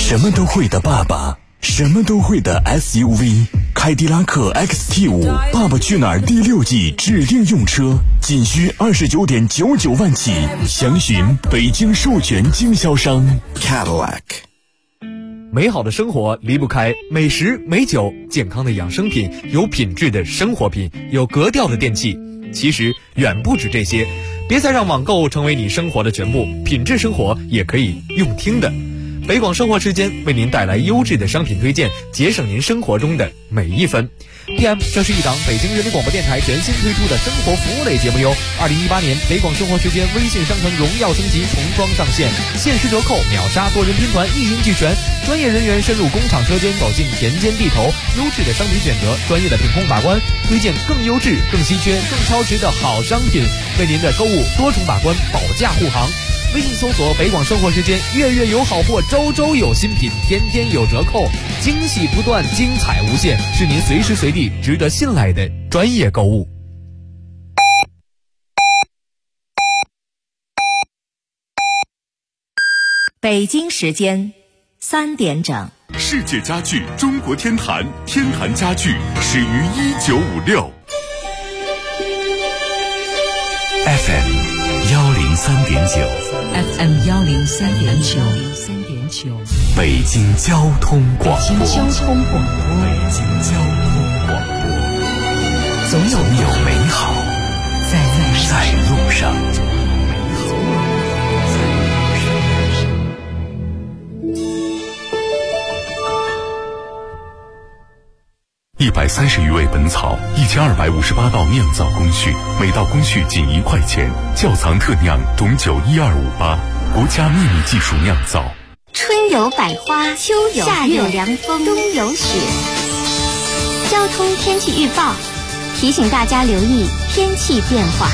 什么都会的爸爸，什么都会的 SUV， 凯迪拉克 XT5 爸爸去哪儿第6季指定用车，仅需29.99万起，详询北京授权经销商 Cadillac。 美好的生活离不开美食美酒，健康的养生品，有品质的生活品，有格调的电器。其实远不止这些，别再让网购成为你生活的全部，品质生活也可以用听的。北广生活时间为您带来优质的商品推荐，节省您生活中的每一分。PM， 这是一档北京人民广播电台全新推出的生活服务类节目哟。2018年北广生活时间微信商城荣耀升级重装上线，限时折扣，秒杀多人拼团，一应俱全。专业人员深入工厂车间，走进田间地头，优质的商品选择，专业的品控把关，推荐更优质、更稀缺、更超值的好商品，为您的购物多重把关，保驾护航。微信搜索北广生活时间，月月有好货，周周有新品，天天有折扣，惊喜不断，精彩无限，是您随时随地值得信赖的专业购物。 北京时间3点整。 世界家具中国天坛，天坛家具始于1956。FM 103.9 FM 103.9， 北京交通广播。 北京交通广播，总有美好在路上。130余味本草，1258道酿造工序，每道工序仅1块钱。窖藏特酿董酒12588，国家秘密技术酿造。 春有百花，秋有夏有凉风，冬有雪。交通天气预报提醒大家留意天气变化。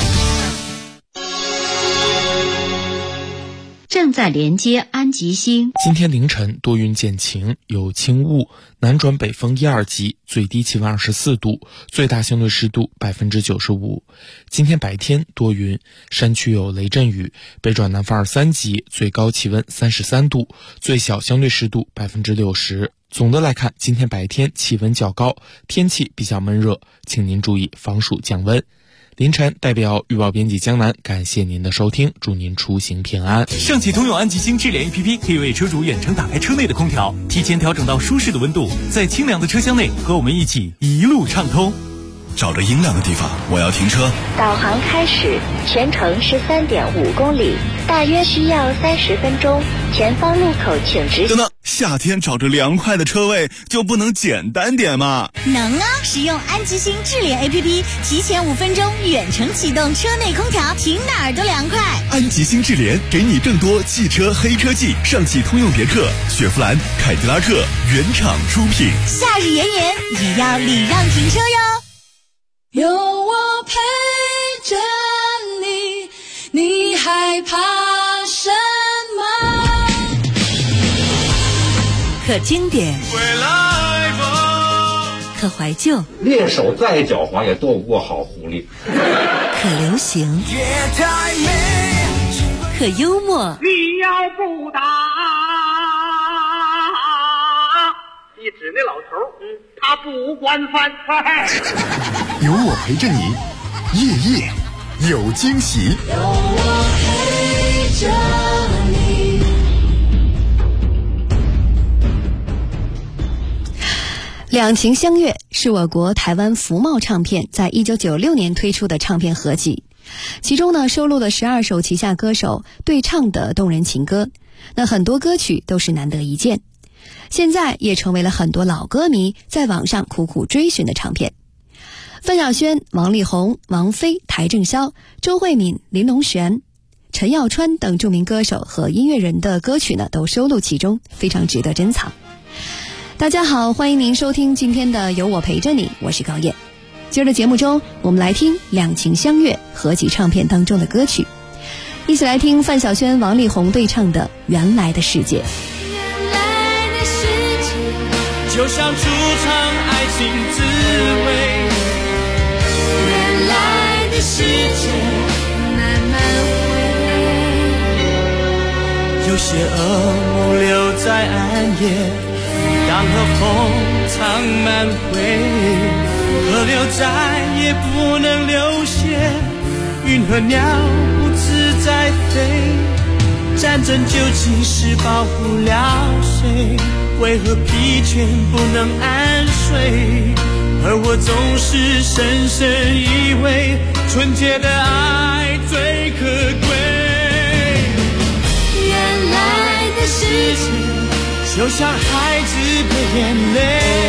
正在连接安吉星。 今天凌晨多云见晴，有轻雾，南转北风1、2级，最低气温24度，最大相对湿度95%。今天白天多云，山区有雷阵雨，北转南风2、3级，最高气温33度，最小相对湿度60%。总的来看，今天白天气温较高，天气比较闷热，请您注意防暑降温。凌晨代表预报编辑江南感谢您的收听，祝您出行平安。 上汽通用安吉星智联 APP 可以为车主远程打开车内的空调，提前调整到舒适的温度，在清凉的车厢内和我们一起一路畅通。 找着阴凉的地方，我要停车。 导航开始，全程13.5公里，大约需要30分钟。前方路口请直行。 等等，夏天找着凉快的车位就不能简单点吗？ 能啊！使用安吉星智联 APP， 提前5分钟远程启动车内空调，停哪儿都凉快。 安吉星智联给你更多汽车黑科技，上汽通用别克、雪佛兰、凯迪拉克原厂出品。 夏日炎炎，也要礼让停车哟。 有我陪着你，你害怕什么？ 可经典，可怀旧， 猎手再狡猾也斗不过好狐狸。 可流行，可幽默。 你要不打，你指那老头，他不管饭菜。 有我陪着你，夜夜有惊喜。 有我陪着你。 两情相悦是我国台湾福茂唱片在1996年推出的唱片合集，其中呢收录了12首旗下歌手对唱的动人情歌，那很多歌曲都是难得一见，现在也成为了很多老歌迷在网上苦苦追寻的唱片。范晓萱、王力宏、王菲、邰正宵、周慧敏、林隆璇、陈耀川等著名歌手和音乐人的歌曲呢都收录其中，非常值得珍藏。大家好，欢迎您收听今天的有我陪着你，我是高燕。今儿的节目中，我们来听两情相悦合集唱片当中的歌曲，一起来听范晓萱、王力宏对唱的《原来的世界》。 原来的世界就像初尝爱情滋味，原来的世界慢慢回味，有些噩梦留在暗夜，让和风长满回，河流再也不能流血，云和鸟不自在飞，战争究竟是保护了谁？为何疲倦不能安睡？而我总是深深以为纯洁的爱最可贵。 原来的世界就像孩子的眼泪，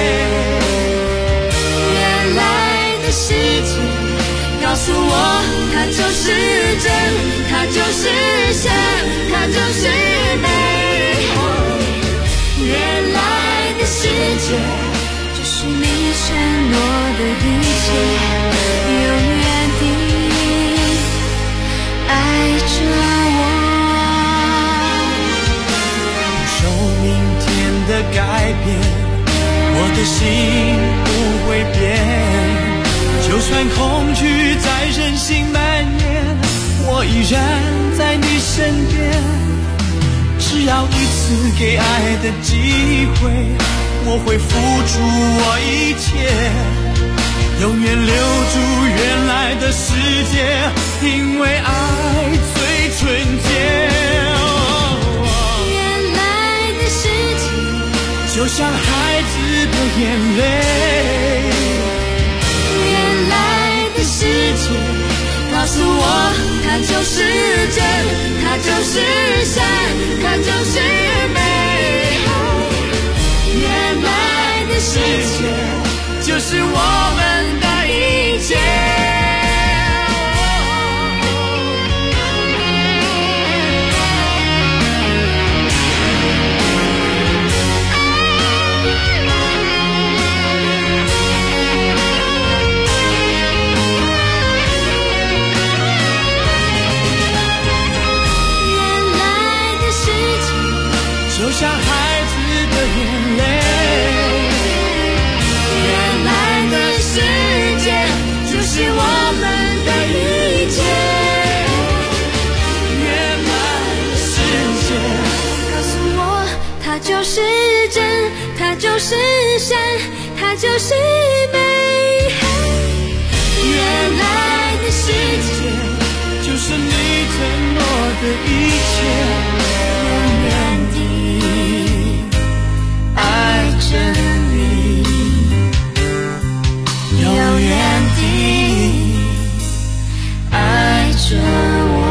原来的世界告诉我，它就是真，它就是善，它就是美。原来的世界就是你承诺的一切，永远地爱着我。 受明天的改变，我的心不会变。就算恐惧在人心蔓延，我依然在你身边。只要一次给爱的机会，我会付出我一切，永远留住原来的世界，因为爱最纯洁。 原来的世界就像孩子的眼泪， 原来的世界告诉我，它就是真，它就是善，它就是美。原来的世界就是我们的一切。就像孩子的眼泪， 原来的世界就是我们的一切。 原来的世界告诉我，它就是真，它就是善，它就是美。原来的世界就是你承诺的一切，永远地爱着你，永远地爱着我。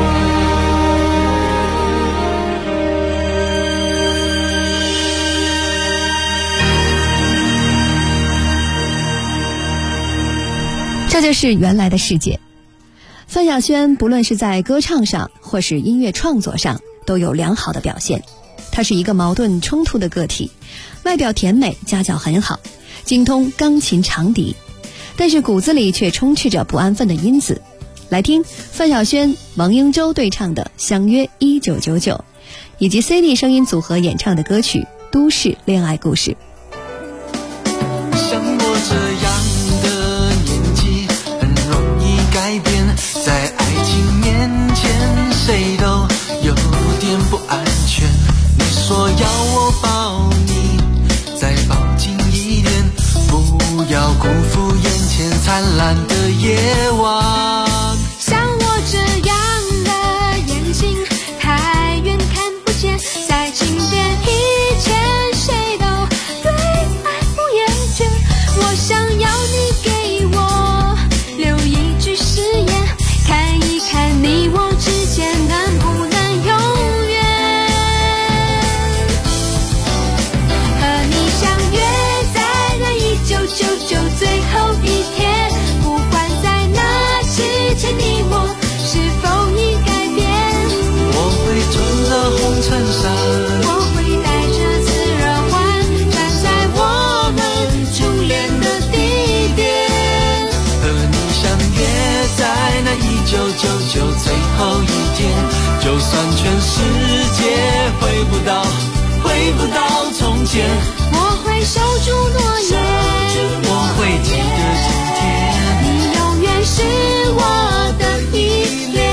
这就是原来的世界。范晓萱不论是在歌唱上或是音乐创作上都有良好的表现。她是一个矛盾冲突的个体，外表甜美，家教很好，精通钢琴长笛，但是骨子里却充斥着不安分的因子。来听范晓萱、王英洲对唱的《相约1999》，以及 CD 声音组合演唱的歌曲《都市恋爱故事》。 像我这样的年纪很容易改变，在爱情面前谁都有点不安全。你说要我抱你，再抱紧一点，不要辜负眼前灿烂的夜晚。 像我这样的眼睛太远看不见，在情变以前谁都对爱不厌倦。我想要你给我留一句誓言，看一看你我之间能不能永远。和你相约在那1999最后一天，不管在那之前你我是否已改变。 我会穿着红衬衫， 我会带着自热环，站在我们初恋的地点， 和你相约在那1999最后一天。就算全世界回不到从前， 我会守住诺言， 我会记得今天， 你永远是我的依恋。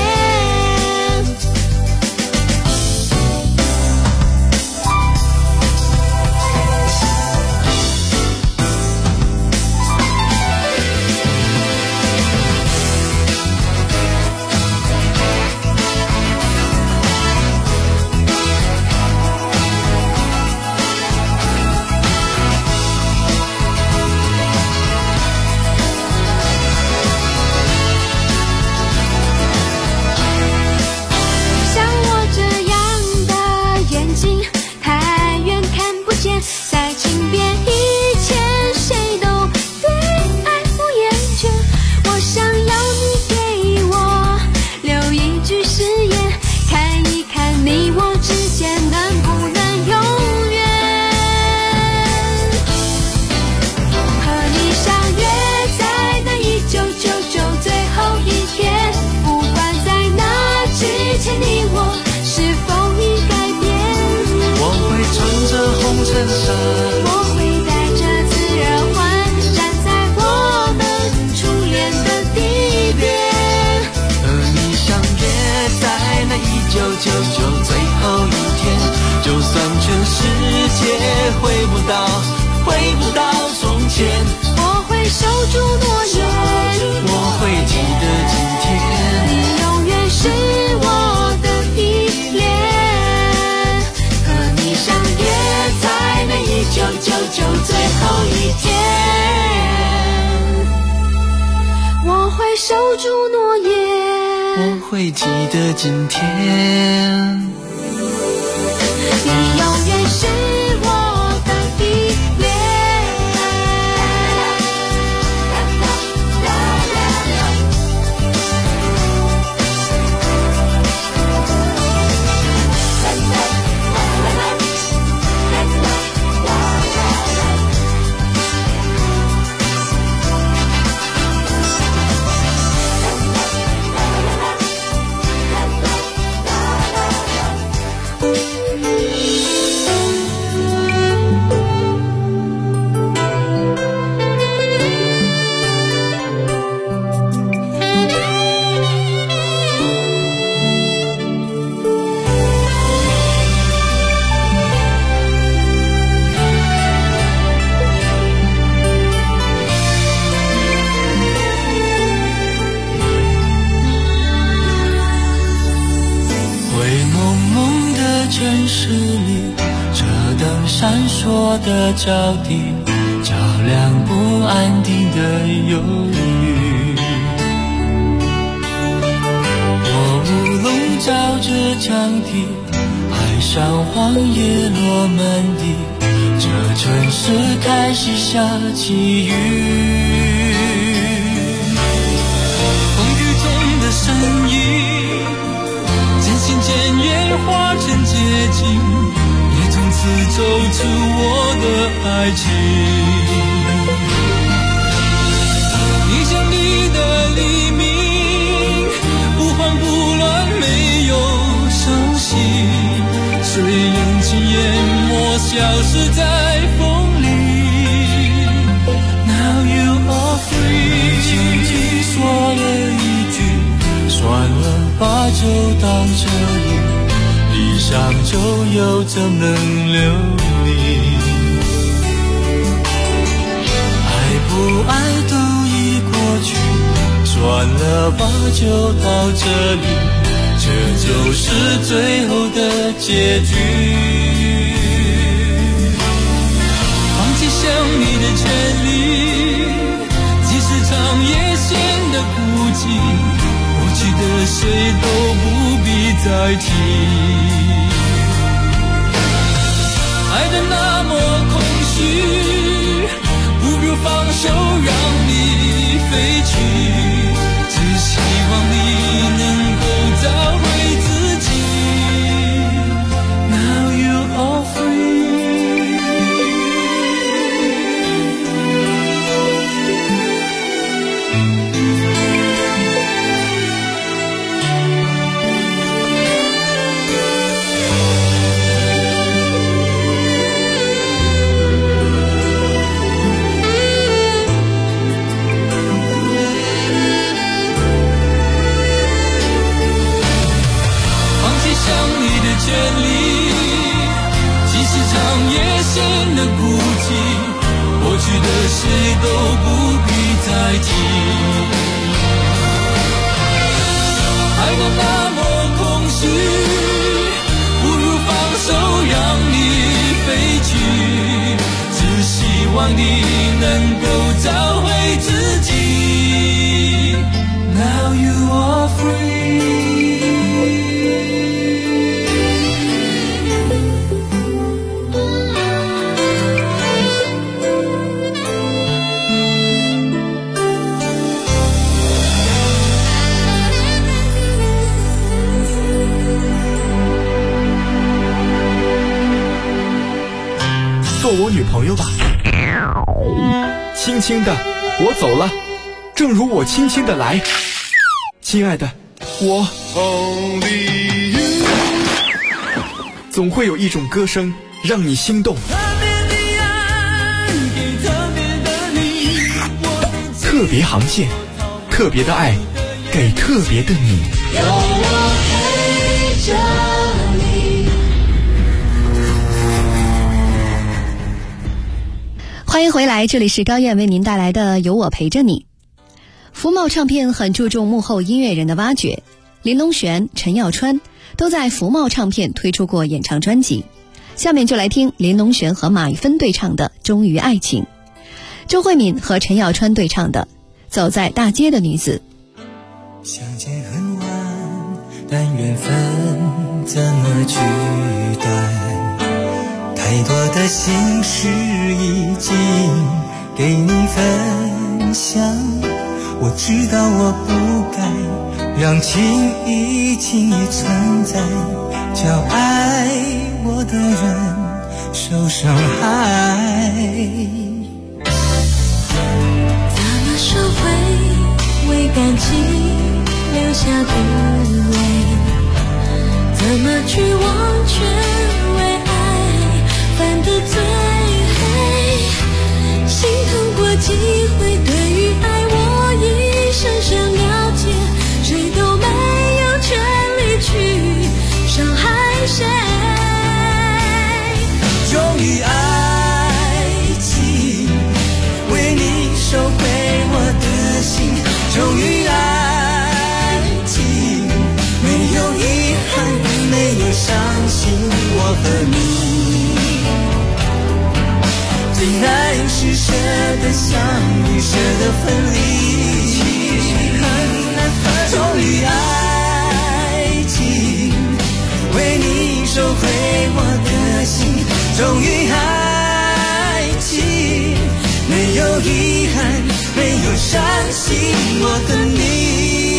全世界回不到从前。 我会守住诺言， 我会记得今天。 你永远是我的依恋，和你相约在那1999最后一天。我会守住诺言， 我会记得今天。 你永远是我的依恋。 闪烁的焦点，照亮不安定的忧郁。我无路照着长堤，海上黄叶落满地，这城市开始下起雨。风雨中的身影，渐行渐远，化成街景，从此走出我的爱情。你想你的黎明，不慌不乱，没有伤心，随人情淹没，消失在风里。Now you are free， 轻轻说了一句，算了吧，就到这里。闭上就又怎能流离？爱不爱都已过去，算了吧，就到这里，这就是最后的结局。放弃想你的权利，即使长夜显得孤寂，过去的谁都不必再提。爱的那么空虚，不如放手让你飞去，只希望你能够找回自己。 Now you are free。 权利，即使长夜显得孤寂，过去的谁都不必再提。爱的那么空虚，不如放手让你飞去，只希望你能够找回自己。Now you are free。 做我女朋友吧，轻轻的，我走了，正如我轻轻的来，亲爱的，我总会有一种歌声让你心动，特别航线，特别的爱，给特别的你。有我陪着你。 迎回来，这里是高燕为您带来的有我陪着你。福茂唱片很注重幕后音乐人的挖掘，林隆璇、陈耀川都在福茂唱片推出过演唱专辑。下面就来听林隆璇和马玉芬对唱的《忠于爱情》，周慧敏和陈耀川对唱的《走在大街的女子》。 相见很晚，但缘分怎么去断？太多的心事已经给你分享，我知道我不该让情谊轻易存在，叫爱我的人受伤害。 怎么收回为感情留下枯萎？怎么去忘却为爱犯的罪？心痛过几回，对于爱我已深深了解，谁都没有权利去伤害谁。 忠于爱情，为你收回我的心。忠于爱情，没有遗憾，没有伤心，我和你最难是舍得相遇，舍得分离。忠于爱情，为你收回我的心。忠于爱情，没有遗憾，没有伤心，我和你。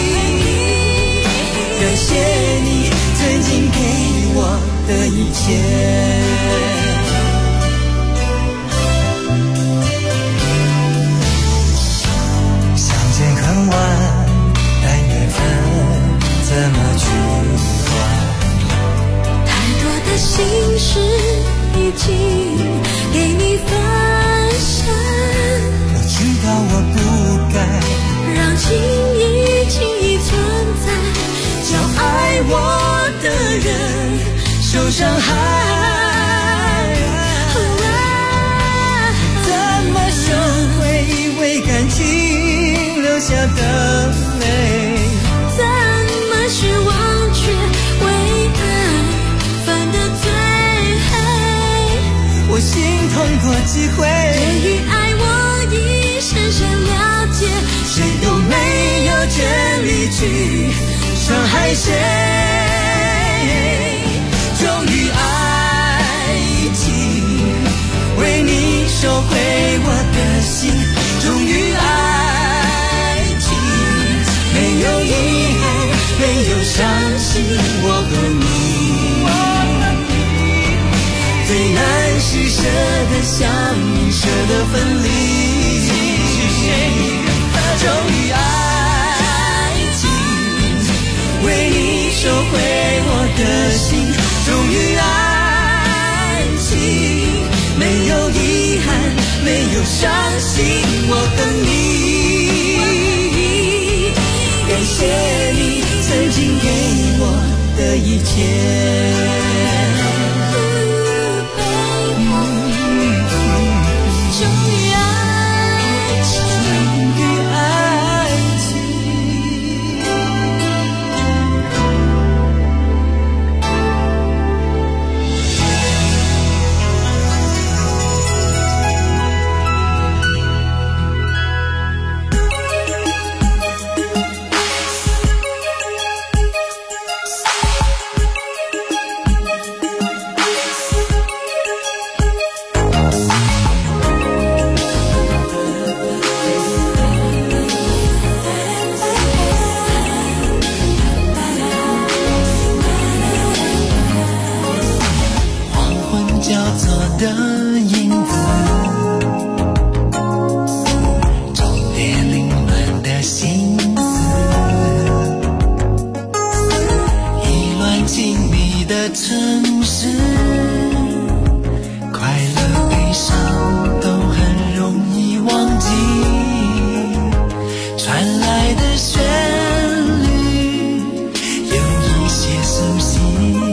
感谢你曾经给我的一切。很晚，但缘分怎么去换？ 太多的心事已经给你分享， 我知道我不该让情谊轻易存在，叫爱我的人受伤害。 怎么收回为感情留下的泪？ 怎么去忘却为爱犯的罪？ 我心痛过几回， 对于爱我已深深了解， 谁都没有权利去伤害谁。忠于爱情，为你收回我的心。忠于爱情，没有遗憾，没有伤心，我和你最难是舍得相遇，舍得分离。忠于爱情，为你收回我的心。忠于爱情，没有遗憾，没有伤心，我和你。感谢你曾经给我的一切。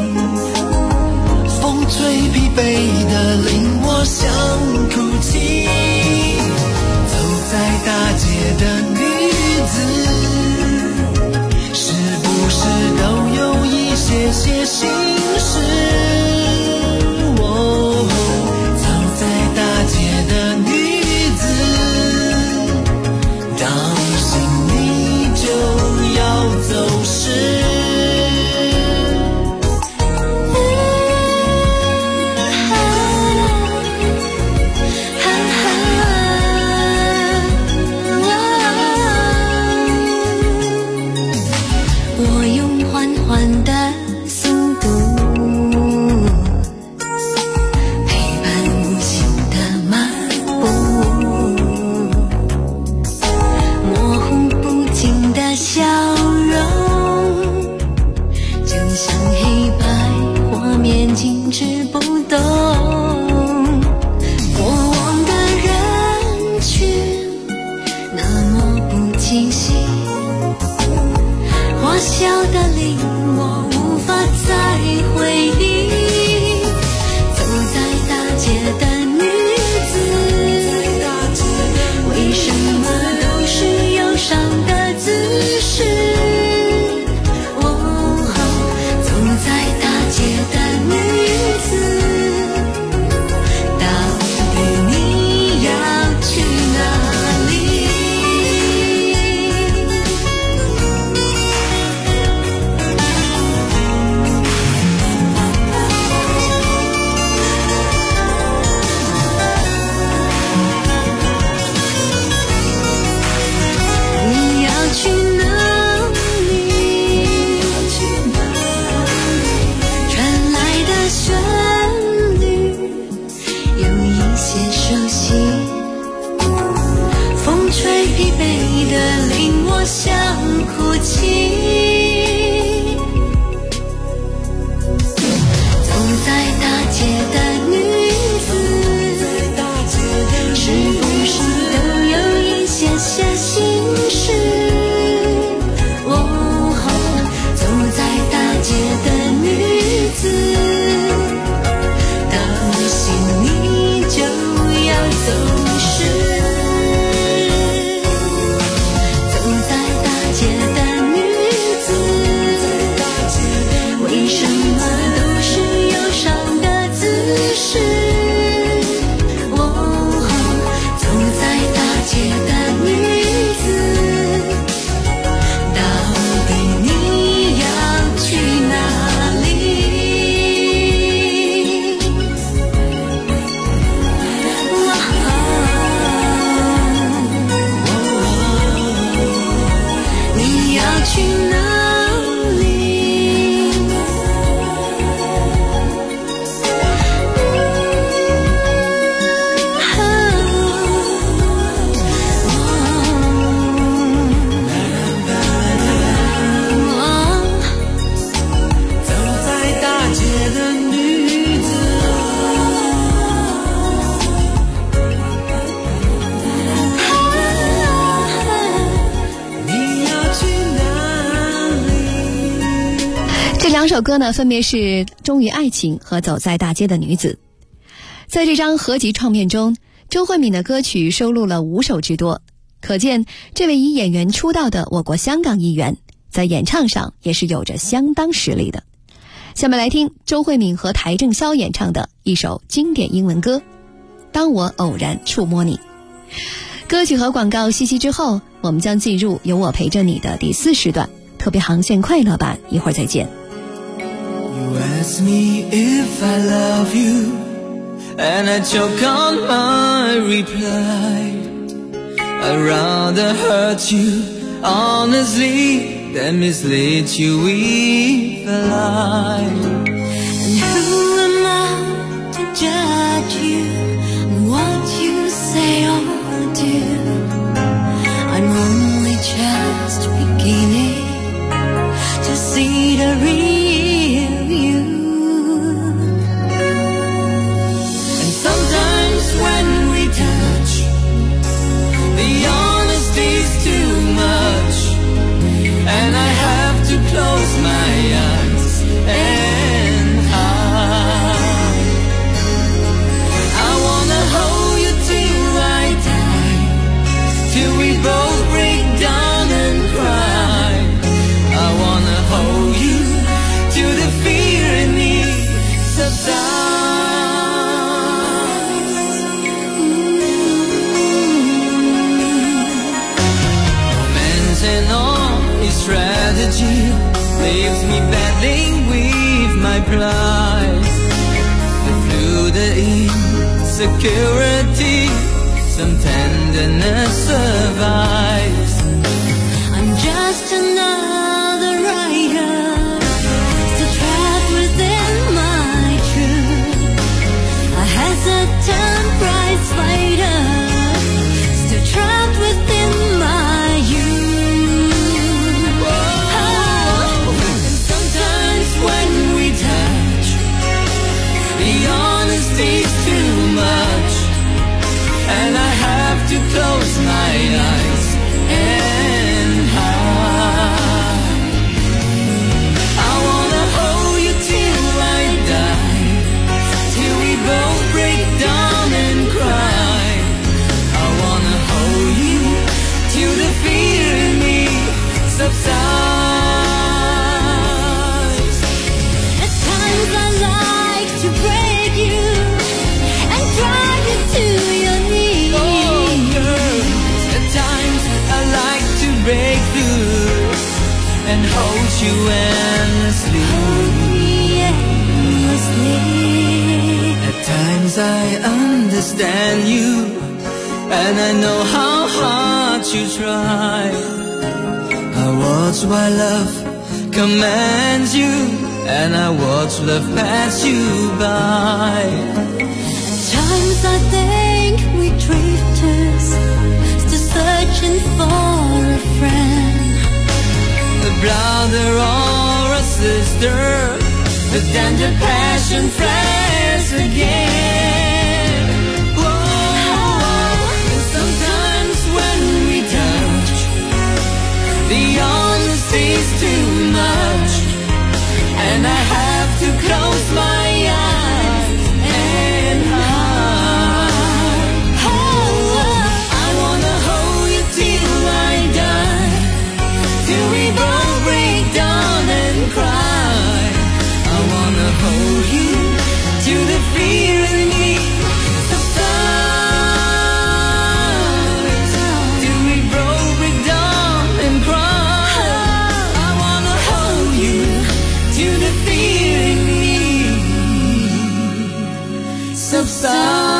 最疲惫的令我想哭泣。 的女子，是不是都有一些些心事？哦，走在大街的女子，当心你就要走失。 两首歌呢，分别是《忠于爱情》和《走在大街的女子》。在这张合集唱片中，周慧敏的歌曲收录了5首之多，可见这位以演员出道的我国香港艺员，在演唱上也是有着相当实力的。下面来听周慧敏和邰正宵演唱的一首经典英文歌《当我偶然触摸你》。歌曲和广告息息之后，我们将进入有我陪着你的第4时段特别航线快乐版，一会儿再见。 You ask me if I love you, and I choke on my reply. I'd rather hurt you honestly than mislead you if I lie. And who am I to judge you on what you say or do? I'm only just beginning to see the real you. And sometimes when we touch, the honesty's too much, and I have to close my eyes and hide. I security, some tenderness survives. I'm just another writer, still trapped within my truth. A hesitant prize fighter, still trapped within my youth. Oh, and sometimes when we touch, the honesty's too much, and I have to close my eyes and hide. I wanna hold you till I die, till we both break down and cry. I wanna hold you till the fear in me subsides. at times I like to break you and drive you to your knees. Oh, girl, at times I like to break through and hold you endlessly. At times I understand you, and I know how hard you try. I watch while love commands you, and I watch love pass you by. Times I think we drifters, still searching for a friend, A brother or a sister, but then the passion flares again. Whoa, and sometimes when we touch, the honesty's too much, and I have to close my eyes and hide. I wanna hold you till I die, till we both break down and cry. I wanna hold you till the fear in me subsides, till we both break down and cry. I wanna hold you till the fear in me subsides.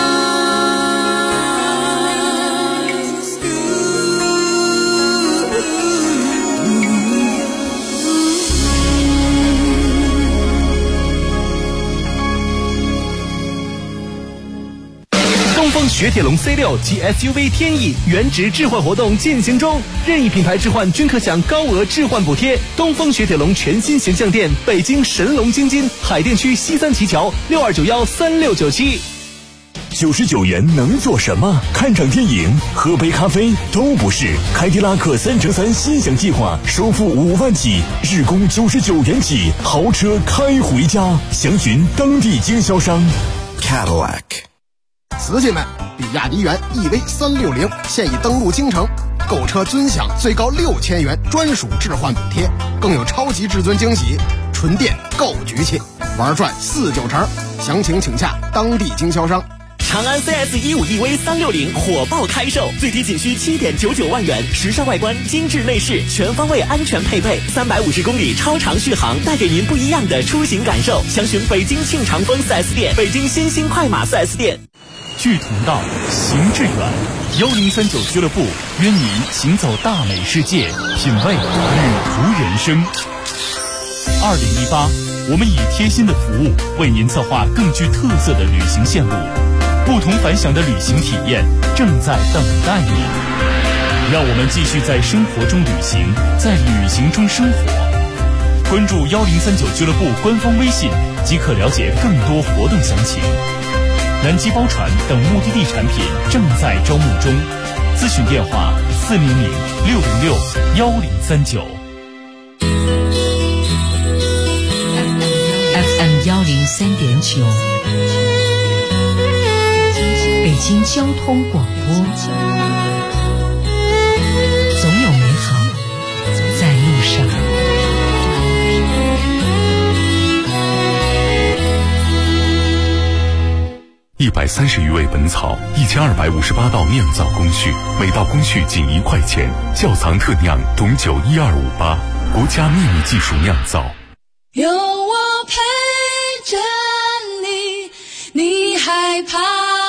东风雪铁龙 C6 及 SUV 天翼原值置换活动进行中，任意品牌置换均可享高额置换补贴。东风雪铁龙全新形象店，北京神龙京津海淀区西三旗桥62913697。 99元能做什么？看场电影、喝杯咖啡都不是。凯迪拉克3乘3心享计划，首付5万起，日供99元起，豪车开回家。详询当地经销商。Cadillac。 瓷器们，比亚迪元 EV360现已登陆京城，购车尊享最高6000元专属置换补贴，更有超级至尊惊喜，纯电购局气，玩转49成。详情请洽当地经销商。 长安 CS15 EV 360火爆开售，最低仅需7.99万元，时尚外观，精致内饰，全方位安全配备，350公里超长续航，带给您不一样的出行感受。详询北京庆长丰 4S 店、北京新兴快马 4S 店。 志同道，行致远，1039俱乐部约您行走大美世界，品味旅途人生。2018，我们以贴心的服务为您策划更具特色的旅行线路，不同凡响的旅行体验正在等待你。让我们继续在生活中旅行，在旅行中生活。关注1039俱乐部官方微信即可了解更多活动详情。南极包船等目的地产品正在招募中，咨询电话400-606-1039。 FM 103.9，北京交通广播，总有美好在路上。 130余味本草，1258道酿造工序，每道工序仅1块钱。窖藏特酿董酒12588，国家秘密技术酿造。 有我陪着你，你害怕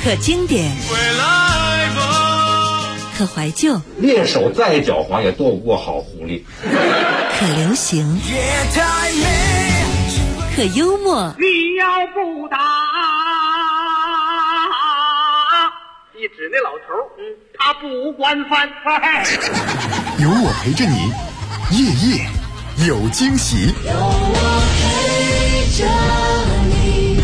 可经典，可怀旧， 猎手再狡猾也躲不过好狐狸。 可流行，可幽默。 你要不打，一指那老头，他不管饭。 有我陪着你，夜夜有惊喜。 有我陪着你。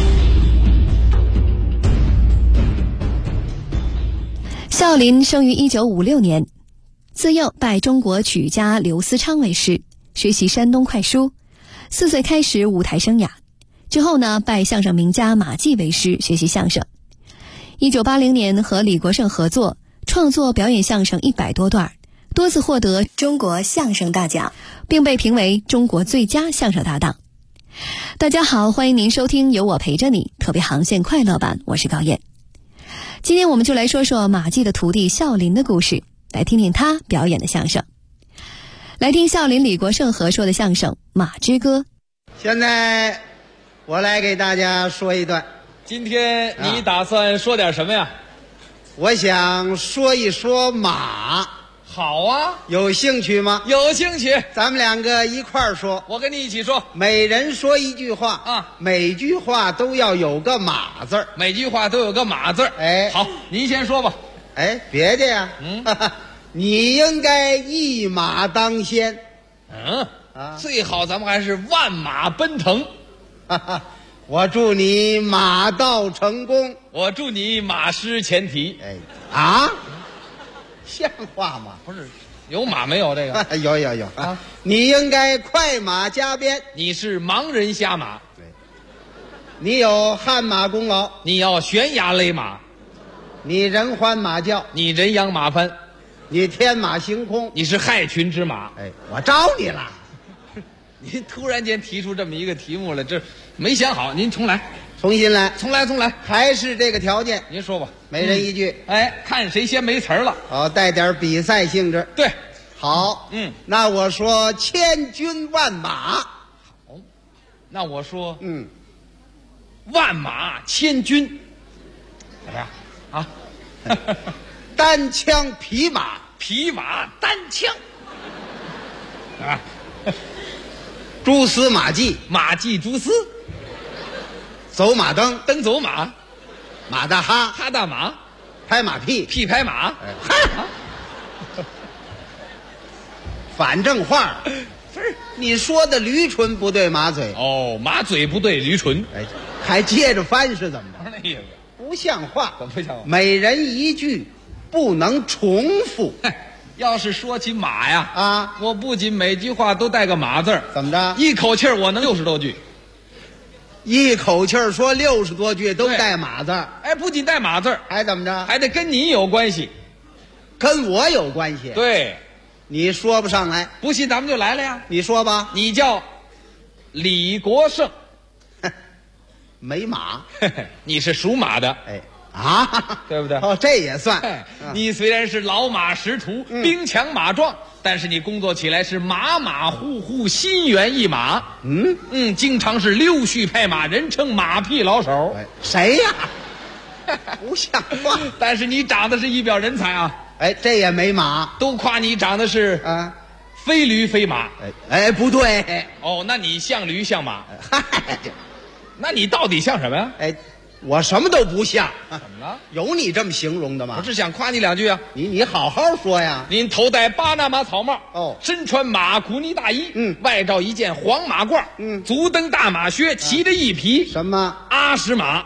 孝琳生于1956年，自幼拜中国曲家刘思昌为师，学习山东快书。4岁开始舞台生涯，之后呢，拜相声名家马季为师，学习相声。1980年和李国盛合作，创作表演相声100多段，多次获得中国相声大奖，并被评为中国最佳相声搭档。大家好，欢迎您收听有我陪着你特别航线快乐版，我是高燕。今天我们就来说说马季的徒弟孝琳的故事，来听听他表演的相声。来听孝琳、李国盛合说的相声《马之歌》。 现在我来给大家说一段。 今天你打算说点什么呀？ 我想说一说马。 好啊， 有兴趣吗？ 有兴趣， 咱们两个一块儿说。 我跟你一起说， 每人说一句话啊， 每句话都要有个马字儿， 每句话都有个马字儿。 哎， 好，您先说吧。 哎，别的呀，你应该一马当先。 最好咱们还是万马奔腾。 我祝你马到成功， 我祝你马失前蹄。 像话吗？ 不是，有马没有这个？ 有啊！你应该快马加鞭。 你是盲人瞎马。 对。你有汗马功劳。 你要悬崖勒马。 你人欢马叫。 你人仰马翻。 你天马行空。 你是害群之马。 哎，我招你了。 您突然间提出这么一个题目了，这没想好，您重来。 重新来， 重来， 还是这个条件。 您说吧， 每人一句。 哎，看谁先没词儿了。 好，带点比赛性质。 对， 好，那我说千军万马。 好，那我说，万马千军，怎么样？啊， 单枪匹马， 匹马单枪，啊， 蛛丝马迹， 马迹蛛丝。 走马灯， 灯走马， 马大哈， 哈大马， 拍马屁， 屁拍马， 反正话。 不是你说的驴唇不对马嘴哦，马嘴不对驴唇， 哎，还接着翻是怎么着？ 那意思不像话， 怎么不像话？ 每人一句，不能重复。 要是说起马呀，我不仅每句话都带个马字儿， 怎么着？ 一口气儿我能60多句。 一口气儿说60多句都带马字儿， 哎，不仅带马字儿， 还怎么着？ 还得跟你有关系， 跟我有关系。 对， 你说不上来， 不信咱们就来了呀。 你说吧。 你叫李国盛， 没马， 你是属马的，对不对？ 哦，这也算。 你虽然是老马识途，兵强马壮，但是你工作起来是马马虎虎，心猿意马。经常是溜须拍马，人称马屁老手。 谁呀？不像话。 但是你长得是一表人才啊！ 哎，这也没马， 都夸你长得是非驴非马。 哎，不对。 哦，那你像驴像马？那你到底像什么呀？ 哎。我什么都不像， 怎么了？ 有你这么形容的吗？ 我是想夸你2句啊。 你好好说呀。 您头戴巴拿马草帽，身穿马古尼大衣，外罩一件黄马褂，足蹬大马靴，骑着一匹什么阿什马？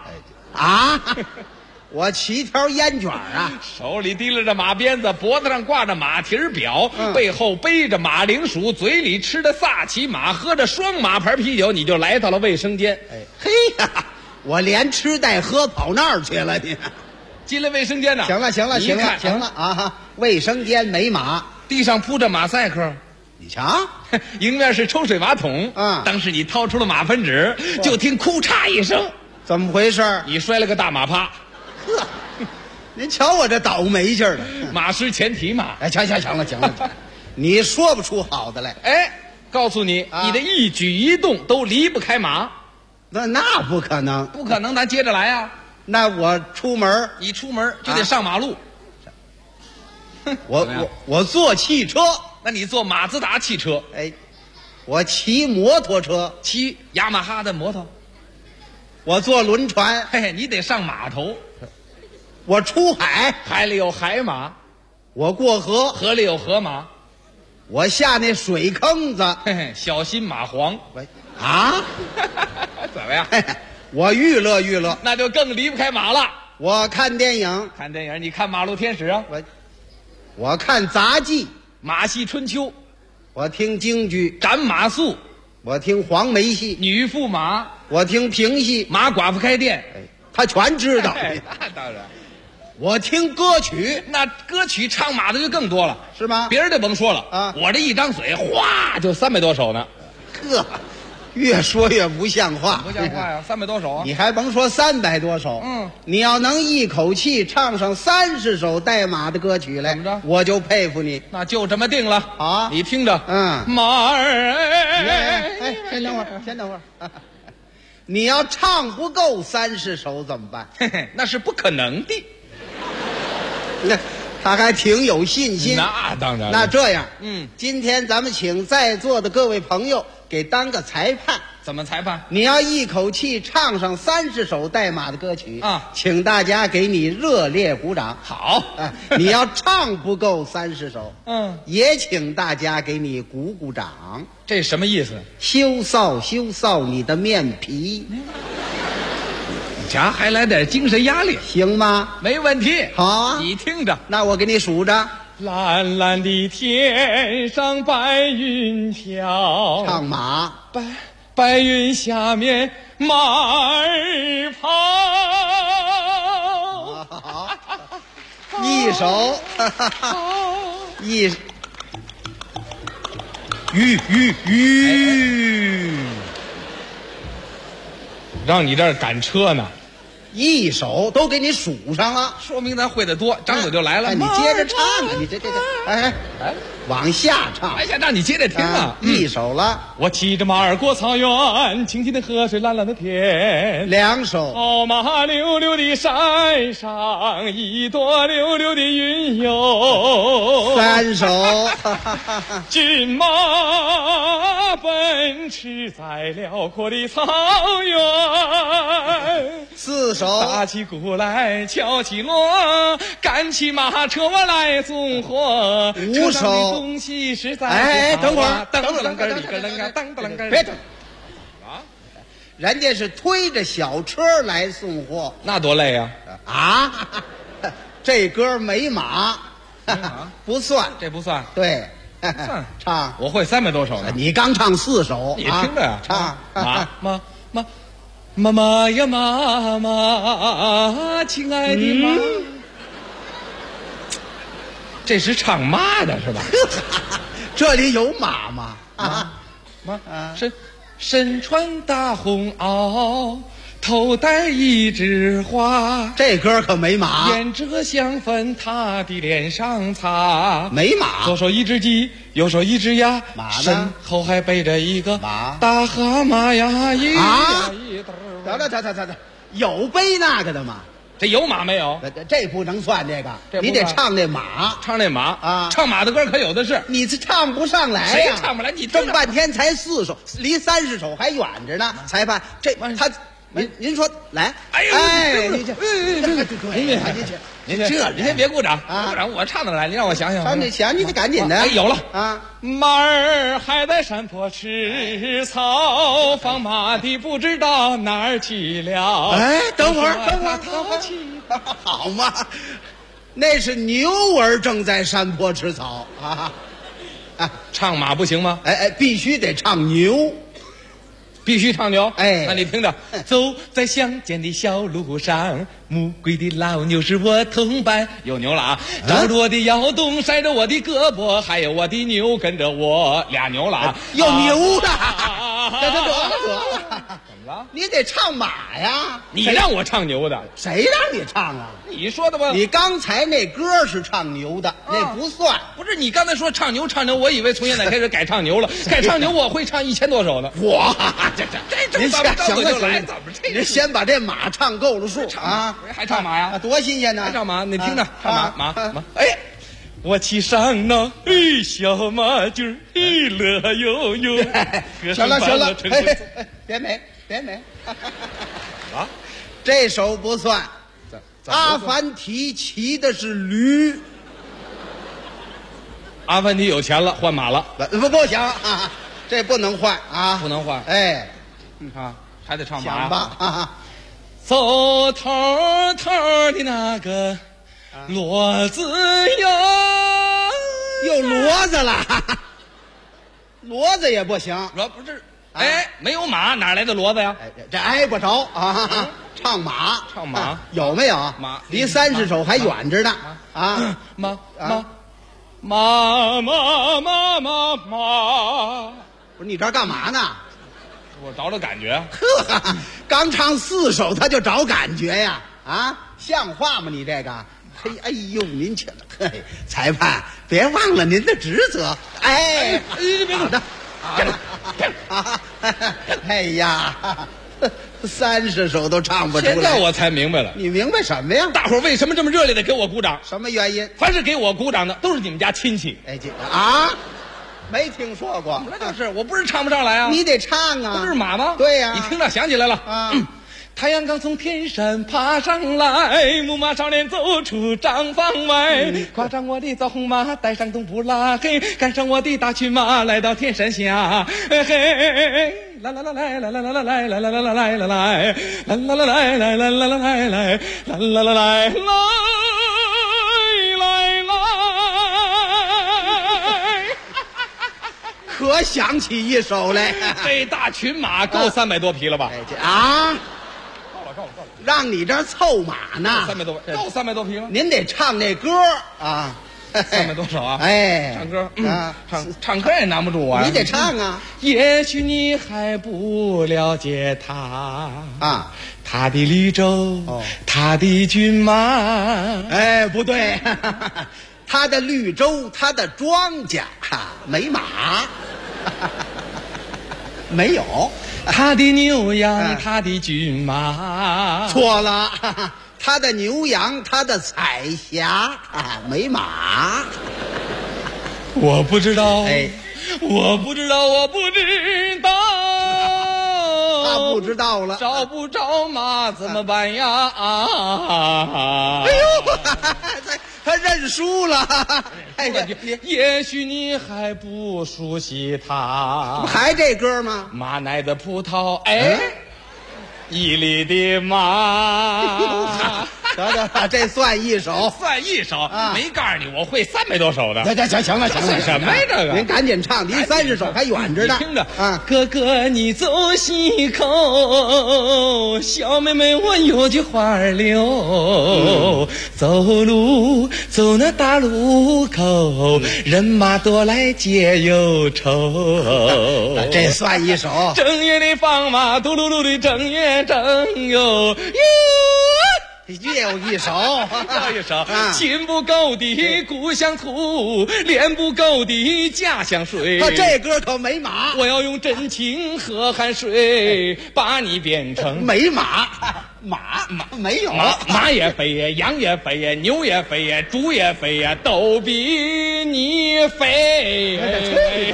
我骑条烟卷啊， 手里提拉着马鞭子，脖子上挂着马蹄表，背后背着马铃薯，嘴里吃着萨其马，喝着双马牌啤酒，你就来到了卫生间。 嘿呀！我连吃带喝跑那儿去了，你进了卫生间呢？ 行了啊！卫生间没马， 地上铺着马赛克， 你瞧， 迎面是抽水马桶。当时你掏出了马粪纸，就听哭嚓一声， 怎么回事？ 你摔了个大马趴。 呵，您瞧我这倒霉劲儿的， 马失前蹄嘛。 哎，行了，你说不出好的来。 哎，告诉你，你的一举一动都离不开马。 那不可能， 不可能，咱接着来啊！ 那我出门， 你出门就得上马路。 我坐汽车， 那你坐马自达汽车。 哎，我骑摩托车， 骑雅马哈的摩托。 我坐轮船， 嘿嘿，你得上码头。 我出海， 海里有海马； 我过河， 河里有河马； 我下那水坑子， 嘿嘿，小心蚂蟥。 喂，啊， 怎么样？ 我娱乐娱乐， 那就更离不开马了。 我看电影， 看电影，你看《马路天使》啊？ 我看杂技，《 马戏春秋》； 我听京剧， 《斩马谡》； 我听黄梅戏， 《女驸马》； 我听评戏， 《马寡妇开店》。 他全知道。 那当然。 我听歌曲， 那歌曲唱马的就更多了， 是吗？ 别人就甭说了啊， 我这一张嘴，哗就300多首呢。 呵，越说越不像话， 不像话呀，300多首啊！ 你还甭说300多首，你要能一口气唱上30首带马的歌曲来， 怎么着？ 我就佩服你。 那就这么定了啊！ 你听着，马儿， 哎，先等会儿，先等会儿。你要唱不够30首怎么办？ 嘿嘿，那是不可能的。 那他还挺有信心。 那当然。 那这样，今天咱们请在座的各位朋友给当个裁判。 怎么裁判？ 你要一口气唱上30首带马的歌曲啊， 请大家给你热烈鼓掌。 好， 你要唱不够30首，也请大家给你鼓鼓掌。 这什么意思？ 羞臊羞臊你的面皮。 你瞧，还来点精神压力， 行吗？ 没问题。 好啊， 你听着， 那我给你数着。 蓝蓝的天上白云飘， 唱马。 白云下面马儿跑。 好，一首， 让你这儿赶车呢， 一首都给你数上了， 说明咱会的多，张嘴就来了。 你接着唱啊，你这，哎，往下唱， 往下唱，你接着听啊。 一首了， 我骑着马儿过草原，清清的河水，蓝蓝的天。 2首， 好马溜溜的山上，一朵溜溜的云游。 3首， 骏马奔驰在辽阔的草原。 4首， 打起鼓来敲起锣，赶起马车我来送货。 5首， 东西实在哎，等会儿，别等啊！ 人家是推着小车来送货， 那多累呀！ 啊，这歌没马，不算， 这不算。 对， 算唱， 我会300多首呢。 你刚唱4首， 你听着呀， 唱妈呀妈妈，亲爱的妈。这是唱马的是吧？ 这里有马吗？ 马身穿大红袄，头戴一枝花。 这歌可没马。 胭脂香粉他的脸上擦。 没马。 左手一只鸡，右手一只鸭， 马呢？ 身后还背着一个马大蛤蟆呀！ 等，有背那个的吗？ 这有马没有？ 这不能算这个，你得唱那马， 唱那马啊！ 唱马的歌可有的是， 你这唱不上来呀！ 谁唱不来？你这么半天才4首，离30首还远着呢。裁判，这他，您说来？哎，您先别鼓掌，鼓掌我唱得来，你让我想想。 唱得想，你得赶紧的。 哎，有了啊！ 马儿还在山坡吃草，放马的不知道哪儿去了。 哎，等会儿，好嘛，那是牛儿正在山坡吃草啊！ 唱马不行吗？ 哎，必须得唱牛。 必须唱牛， 哎， 那你听着，走在乡间的小路上，木归的老牛是我同伴，有牛了啊！照着我的腰洞，晒着我的胳膊，还有我的牛跟着我，俩牛了啊！ 有牛的，得了， 怎么了？ 你得唱马呀！ 你让我唱牛的， 谁让你唱啊？ 你说的吧？ 你刚才那歌是唱牛的，那不算。 不是你刚才说唱牛，我以为从现在开始改唱牛了。改唱牛我会唱1000多首呢。 哇， 这您行了，怎么这？ 您先把这马唱够了数啊！ 还唱马呀？ 多新鲜呢！ 还唱马，你听着，唱马。哎，我骑上那小马驹儿，乐悠悠。 行了，别美啊！ 这首不算。阿凡提骑的是驴。 阿凡提有钱了，换马了。 不行啊，这不能换啊， 不能换。 哎， 还得唱马想吧。 走头的那个骡子呀， 又骡子了，骡子也不行。 不是，没有马哪来的骡子呀？ 这挨不着啊。唱马，有没有？ 马离30首还远着呢啊！ 马， 不是你这干嘛呢？ 我找找感觉。 呵，刚唱4首他就找感觉呀？啊，像话吗？你这个，嘿，哎呦，您请，嘿，裁判别忘了您的职责。哎，别动，哎呀，30首都唱不出来。 现在我才明白了。 你明白什么呀？ 大伙儿为什么这么热烈的给我鼓掌？ 什么原因？ 凡是给我鼓掌的都是你们家亲戚。 哎，啊，没听说过。 那就是，我不是唱不上来啊。 你得唱啊。 不是马吗？ 对呀。 你听着，想起来了啊。太阳刚从天山爬上来，牧马少年走出帐房外，跨上我的枣红马，带上冬不拉黑，赶上我的大骏马，来到天山下。嘿嘿，啦啦啦来啦啦啦啦来啦啦啦啦来啦来，啦啦啦来来啦啦啦来来，啦啦啦来来来来。 可想起一首来， 这大群马够300多匹了吧？ 啊！让你这凑马呢 ，300多，够300多匹了。 您得唱那歌啊 ，300多首啊， 哎， 唱歌唱歌也难不住我。 你得唱啊。 也许你还不了解他啊，他的绿洲，他的骏马。 哎，不对，他的绿洲，他的庄稼没马，没有。 他的牛羊，他的骏马。 错了，他的牛羊，他的彩霞没马。 我不知道， 哎， 我不知道， 他不知道了， 找不着马怎么办呀？ 哎呦，他认输了。 哎呀，也许你还不熟悉他， 还这歌吗？ 马奶的葡萄，哎，一里的马。 得，这算一首， 没告诉你我会300多首的。 行了， 什么呀这个？ 您赶紧唱，离30首还远着呢。 听着啊，哥哥你走西口，小妹妹我有句话留，走路走那大路口，人马多来皆忧愁。 这算一首。 正月里放马，嘟噜噜的正月正哟。 也有一首， 心不够的故乡土，脸不够的家乡水。 这歌可没马， 我要用真情和汗水把你变成没马，没有， 马也肥呀，羊也肥呀，牛也肥呀，猪也肥呀，都比你肥。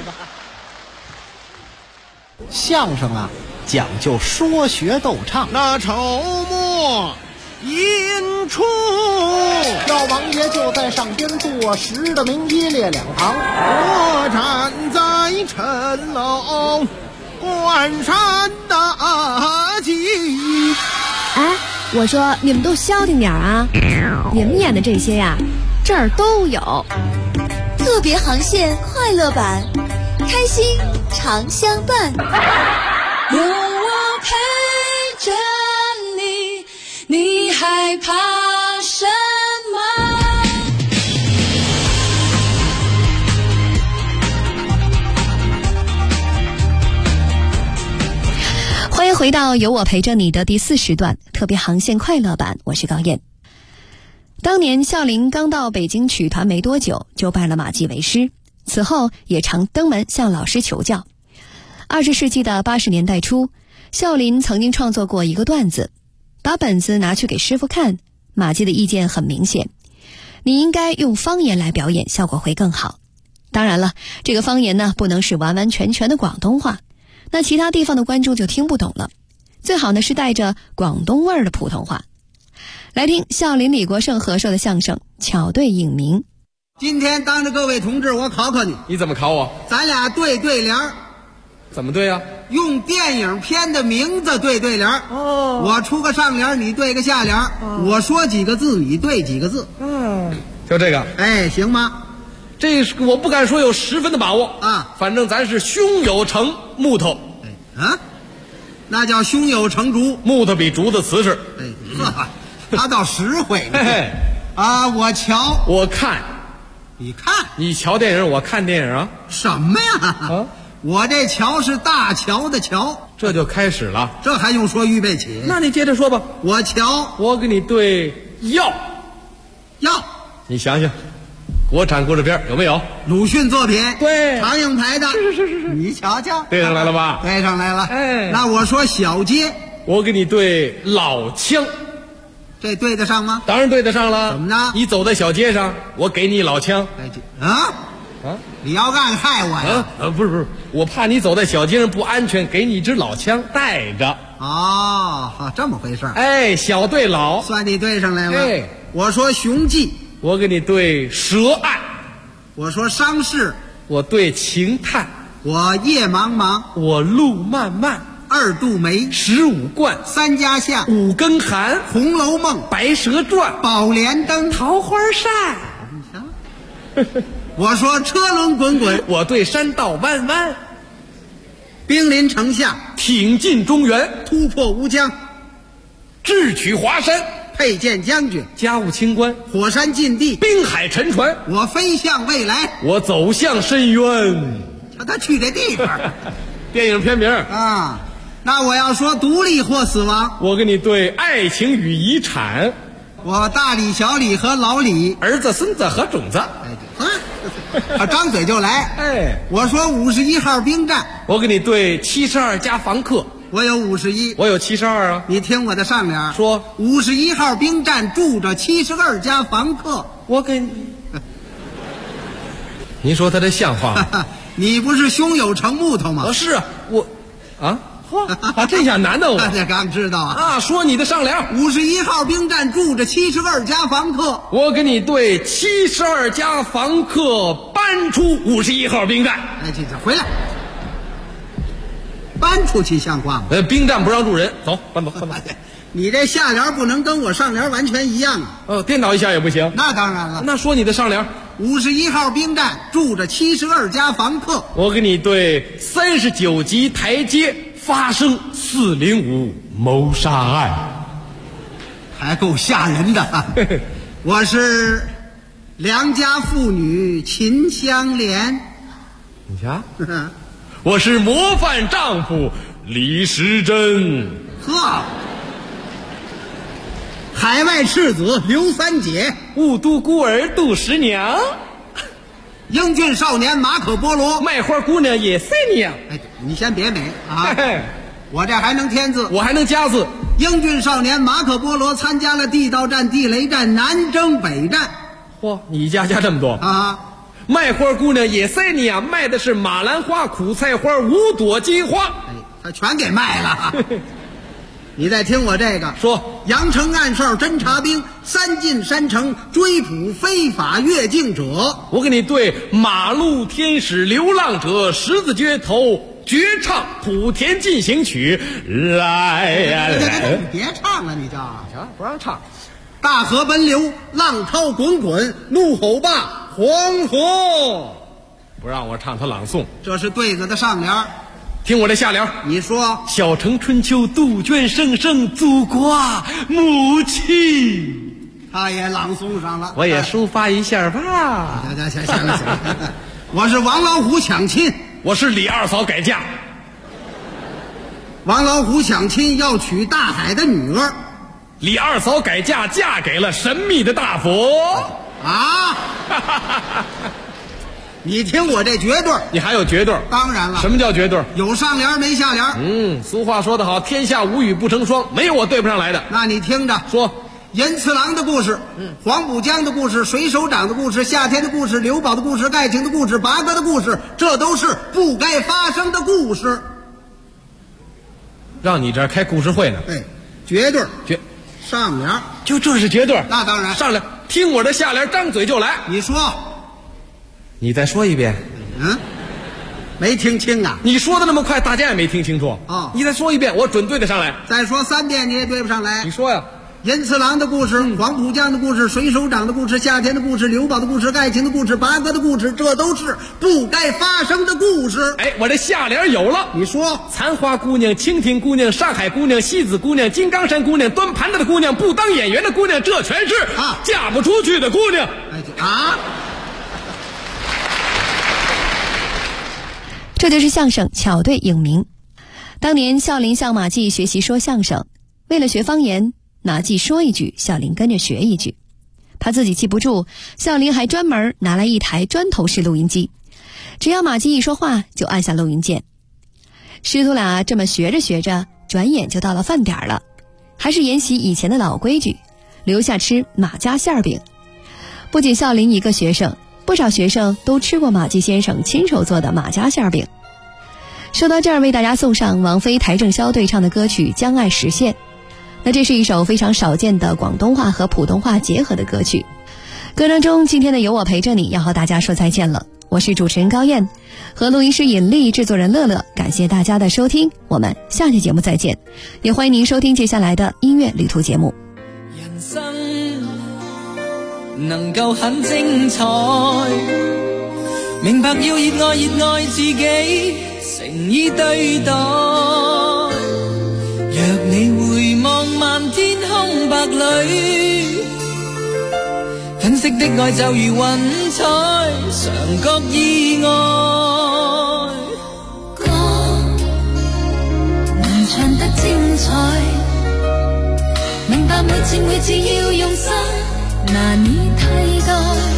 相声啊，讲究说学逗唱。 那筹末引出， 老王爷就在上边坐实的名一列两旁， 我站在陈楼关山大吉。 哎，我说你们都消停点啊！你们演的这些呀，这儿都有。 特别航线快乐版，开心常相伴， 有我陪着你，你害怕什么？ 欢迎回回到有我陪着你的第4时段特别航线快乐版，我是高燕。当年孝琳刚到北京曲团没多久，就拜了马季为师，此后也常登门向老师求教。20世纪的80年代初，孝琳曾经创作过一个段子，把本子拿去给师傅看，马季的意见很明显，你应该用方言来表演，效果会更好。当然了，这个方言呢，不能是完完全全的广东话，那其他地方的观众就听不懂了，最好呢是带着广东味儿的普通话。来听孝琳、李国盛合说的相声《巧对影名》。 今天当着各位同志，我考考你。 你怎么考我？ 咱俩对对联儿。 怎么对呀？ 用电影片的名字对对联儿。哦，我出个上联，你对个下联。我说几个字，你对几个字。 就这个。 哎，行吗？ 这是我不敢说有10分的把握啊， 反正咱是胸有成木头。 啊，那叫胸有成竹， 木头比竹子瓷实。 他倒实惠呢。啊，我瞧， 我看， 你看， 你瞧电影，我看电影啊？ 什么呀？我这桥是大桥的桥， 这就开始了， 这还用说预备起？ 那你接着说吧。 我瞧， 我给你对药，你想想，国产故事片有没有？ 鲁迅作品， 对， 常应台的， 是， 你瞧瞧， 对上来了吧？ 对上来了。 哎， 那我说小街， 我给你对老枪， 这对得上吗？ 当然对得上了。 怎么呢？ 你走在小街上，我给你老枪。 你要干害我呀？ 不是，我怕你走在小街上不安全，给你一支老枪带着。 哦，这么回事。 哎，小对老， 算你对上来了。 哎， 我说雄记， 我给你对蛇案； 我说伤逝， 我对情探； 我夜茫茫， 我路漫漫。 2度梅 ，15贯 ，3家巷 ，5更寒， 红楼梦， 白蛇传， 宝莲灯， 桃花扇。 你瞧，我说车轮滚滚， 我对山道弯弯。 兵临城下， 挺进中原， 突破乌江， 智取华山， 佩剑将军， 家务清官， 火山禁地， 滨海沉船。 我飞向未来， 我走向深渊。 瞧他去这地方。 电影片名啊。那我要说独立或死亡， 我给你对爱情与遗产。 我大李、小李和老李， 儿子、孙子和种子。 他张嘴就来。 哎， 我说51号兵站， 我给你对72家房客。 我有51， 我有72啊。 你听我的上联， 说 51号兵站住着72家房客。 我给你，您说他这像话吗？ 你不是胸有成木头吗？ 是我啊。这下难到我。 这刚知道啊！说你的上联 ，51号兵站住着72家房客。 我给你对72家房客搬出51号兵站。 哎，这回来，搬出去像话吗？ 兵站不让住人，走，搬走。 你这下联不能跟我上联完全一样啊！ 颠倒一下也不行。 那当然了。 那说你的上联 ，51号兵站住着72家房客。 我给你对39级台阶发生405谋杀案， 还够吓人的。我是良家妇女秦香莲， 你瞧，我是模范丈夫李时珍。 呵，海外赤子刘三姐， 雾都孤儿杜十娘， 英俊少年马可波罗， 卖花姑娘也塞娘。 哎，你先别美啊！我这还能添字， 我还能加字。 英俊少年马可波罗参加了地道战、地雷战、南征北战。 嚯，你加这么多啊！ 卖花姑娘也塞你啊，卖的是马兰花、苦菜花、5朵金花。 哎，他全给卖了。你再听我这个， 说阳城暗哨侦察兵3进山城追捕非法越境者。 我给你对马路天使流浪者十字街头绝唱莆田进行曲来呀来。 你别唱了，你瞧不让唱。 大河奔流，浪涛滚滚，怒吼吧黄河。 不让我唱他朗诵， 这是对子的上联。 听我这下联， 你说小城春秋杜鹃声声，祖国母亲。 他也朗诵上了， 我也抒发一下吧。 行，我是王老虎抢亲， 我是李二嫂改嫁。 王老虎想亲，要娶大海的女儿。 李二嫂改嫁，嫁给了神秘的大佛。 啊！你听我这绝对， 你还有绝对？ 当然了。 什么叫绝对？ 有上联没下联。 俗话说得好，天下无语不成双，没有我对不上来的。 那你听着， 说银次郎的故事，黄浦江的故事，水手长的故事，夏天的故事，刘宝的故事，爱情的故事，八哥的故事，这都是不该发生的故事。 让你这儿开故事会呢？ 对，绝对上联， 就这是绝对。 那当然， 上来听我的下联，张嘴就来。 你说， 你再说一遍。 没听清啊？ 你说的那么快，大家也没听清楚。你再说一遍，我准对得上来。 再说3遍你也对不上来。 你说呀。 银次郎的故事，黄浦江的故事，水手长的故事，夏天的故事，刘宝的故事，爱情的故事，八哥的故事，这都是不该发生的故事。 我这下联有了。 你说， 残花姑娘，蜻蜓姑娘，上海姑娘，西子姑娘，金刚山姑娘，端盘子的姑娘，不当演员的姑娘，这全是嫁不出去的姑娘。 这就是相声巧对影名。当年孝林向马季学习说相声，为了学方言，马季说一句，孝林跟着学一句。怕自己记不住，孝林还专门拿来一台砖头式录音机，只要马季一说话，就按下录音键。师徒俩这么学着学着，转眼就到了饭点了，还是沿袭以前的老规矩，留下吃马家馅饼。不仅孝林一个学生，不少学生都吃过马季先生亲手做的马家馅饼。说到这儿，为大家送上王菲、邰正宵对唱的歌曲《将爱实现》。那这是一首非常少见的广东话和普通话结合的歌曲。歌声中，今天的有我陪着你要和大家说再见了。我是主持人高燕，和录音师尹丽、制作人乐乐，感谢大家的收听，我们下期节目再见。也欢迎您收听接下来的音乐旅途节目。 人生能夠很精彩，明白要熱愛自己，誠意對待。若你回望漫天空白裏，粉飾的愛就如雲彩，常覺意外。 歌能唱得精彩，明白每次要用心，難以替代。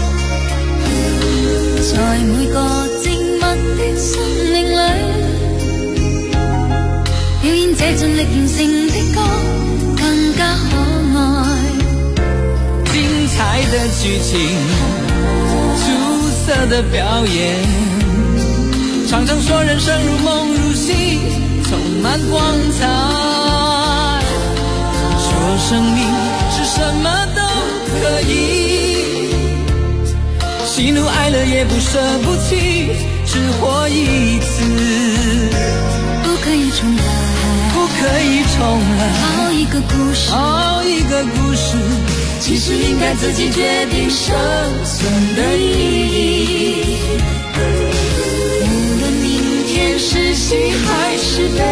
在每個靜默的生命裏，表演這盡力完成的歌更加可愛。 精彩的劇情，出色的表演，常常說人生如夢如戲，充滿光彩。說生命是什麼都可以，喜怒哀樂也不捨不棄，只活一次， 不可以重來， 不可以重來。 好一個故事， 好一個故事， 其實應該自己決定生存的意義。無論明天是喜還是悲，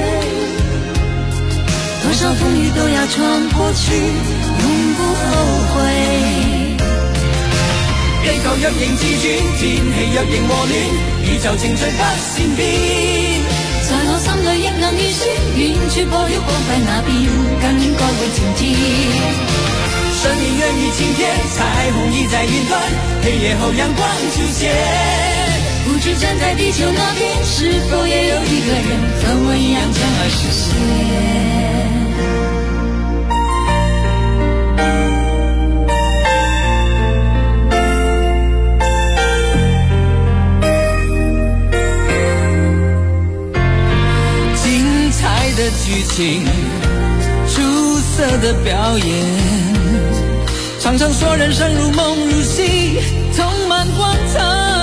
多少風雨都要闖過去，永不後悔。 地球若仍自轉，天氣若仍和暖，宇宙程序不善變。 在我心裏亦能預算，遠處破曉光輝那邊，更應該會前進。 生命源於晴天，彩虹已在雲端，黑夜後陽光出現。 不知站在地球那邊，是否也有一個人和我一樣將愛實現。 的劇情，出色的表演，常常說人生如夢如戲，充滿光彩。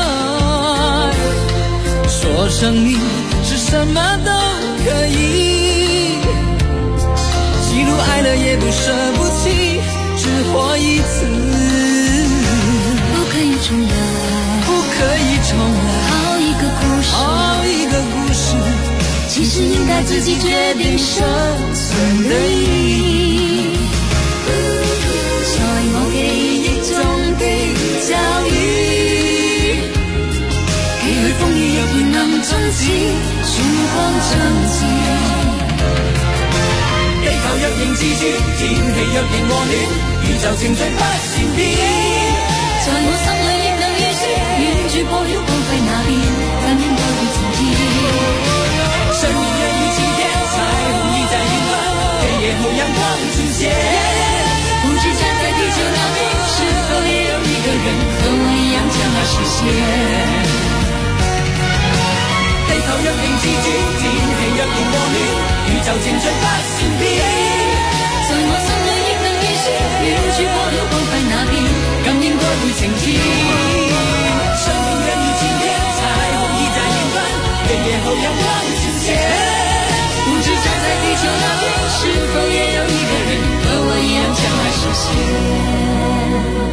說生命是什麼都可以，喜怒哀樂也不捨不棄，只活一次， 不可以重來， 不可以重來。 好一個故事， 好一個故事， 其實應該自己決定生存的意義。在我記憶中的際遇，幾許風雨若然能終止，曙光將至。 自主，天氣若然和暖，宇宙情緒不善變。 在我心裏亦能預算，遠住過了光輝那邊，更應該會前天。 生命若如晴天，彩虹已在雲端，黑夜後陽光出現。 不知站在地球那邊，是否也有一個人和我一樣將它實現？ 地球若然自主，天氣若然和暖，宇宙情緒不善變。 在我心裏亦能預算，遠住過了光輝那邊，更應該會晴天。 生命若如晴天，彩虹已在雲端，黑夜後陽光出現。 不知站在地球那邊，是否也有一個人和我一樣將它實現？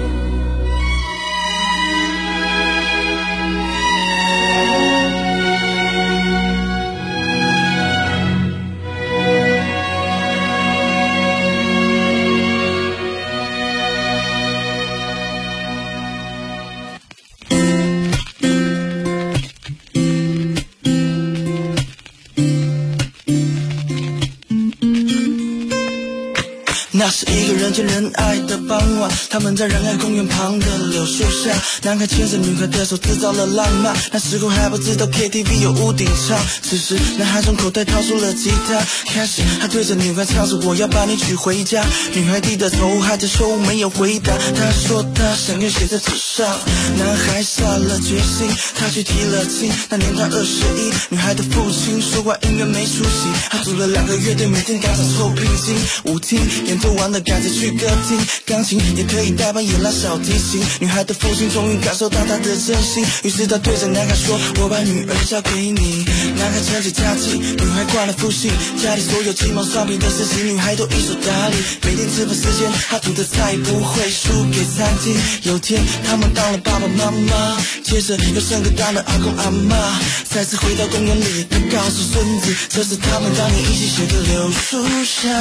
那是一个人见人爱的傍晚，他们在仁爱公园旁的柳树下，男孩牵着女孩的手制造了浪漫。那时候还不知道 KTV 有屋顶唱，此时男孩从口袋掏出了吉他，开始他对着女孩唱着我要把你娶回家。女孩低着头还在说没有回答，他说他想要写在纸上。男孩下了决心，他去提了亲。那年他21，女孩的父亲说话音乐没出息，他组了2个乐队，每天赶场凑聘金。舞厅演奏完了赶着去歌厅，钢琴也可以代班演拉小提琴。女孩的父亲终于感受到她的真心，于是他对着男孩说我把女儿交给你。男孩撑起家计，女孩挂了父姓，家里所有鸡毛蒜皮的事情女孩都一手打理。每天吃饭时间她煮的菜不会输给餐厅。有天他们当了爸爸妈妈，接着又生个当了阿公阿嬷。再次回到公园里，他告诉孙子这是他们当年一起写的柳树下。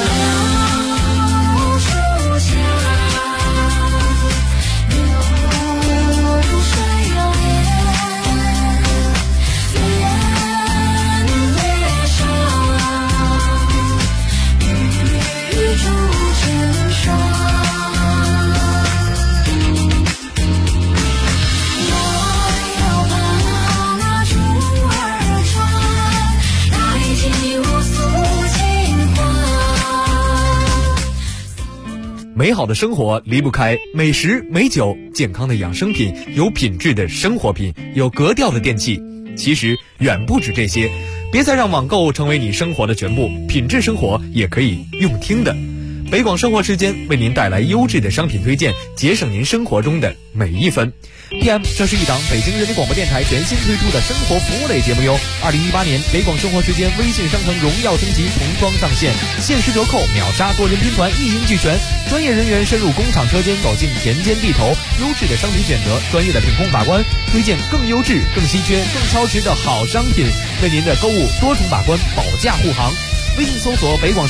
美好的生活离不开美食美酒，健康的养生品，有品质的生活品，有格调的电器。其实远不止这些，别再让网购成为你生活的全部，品质生活也可以用听的。北广生活时间为您带来优质的商品推荐，节省您生活中的每一分。PM， 这是一档北京人民广播电台全新推出的生活服务类节目哟。2018年北广生活时间微信商城荣耀升级童装上线，限时折扣，秒杀多人拼团，一应俱全。专业人员深入工厂车间，走进田间地头，优质的商品选择，专业的品控把关，推荐更优质、更稀缺、更超值的好商品，为您的购物多重把关，保驾护航。微信搜索北广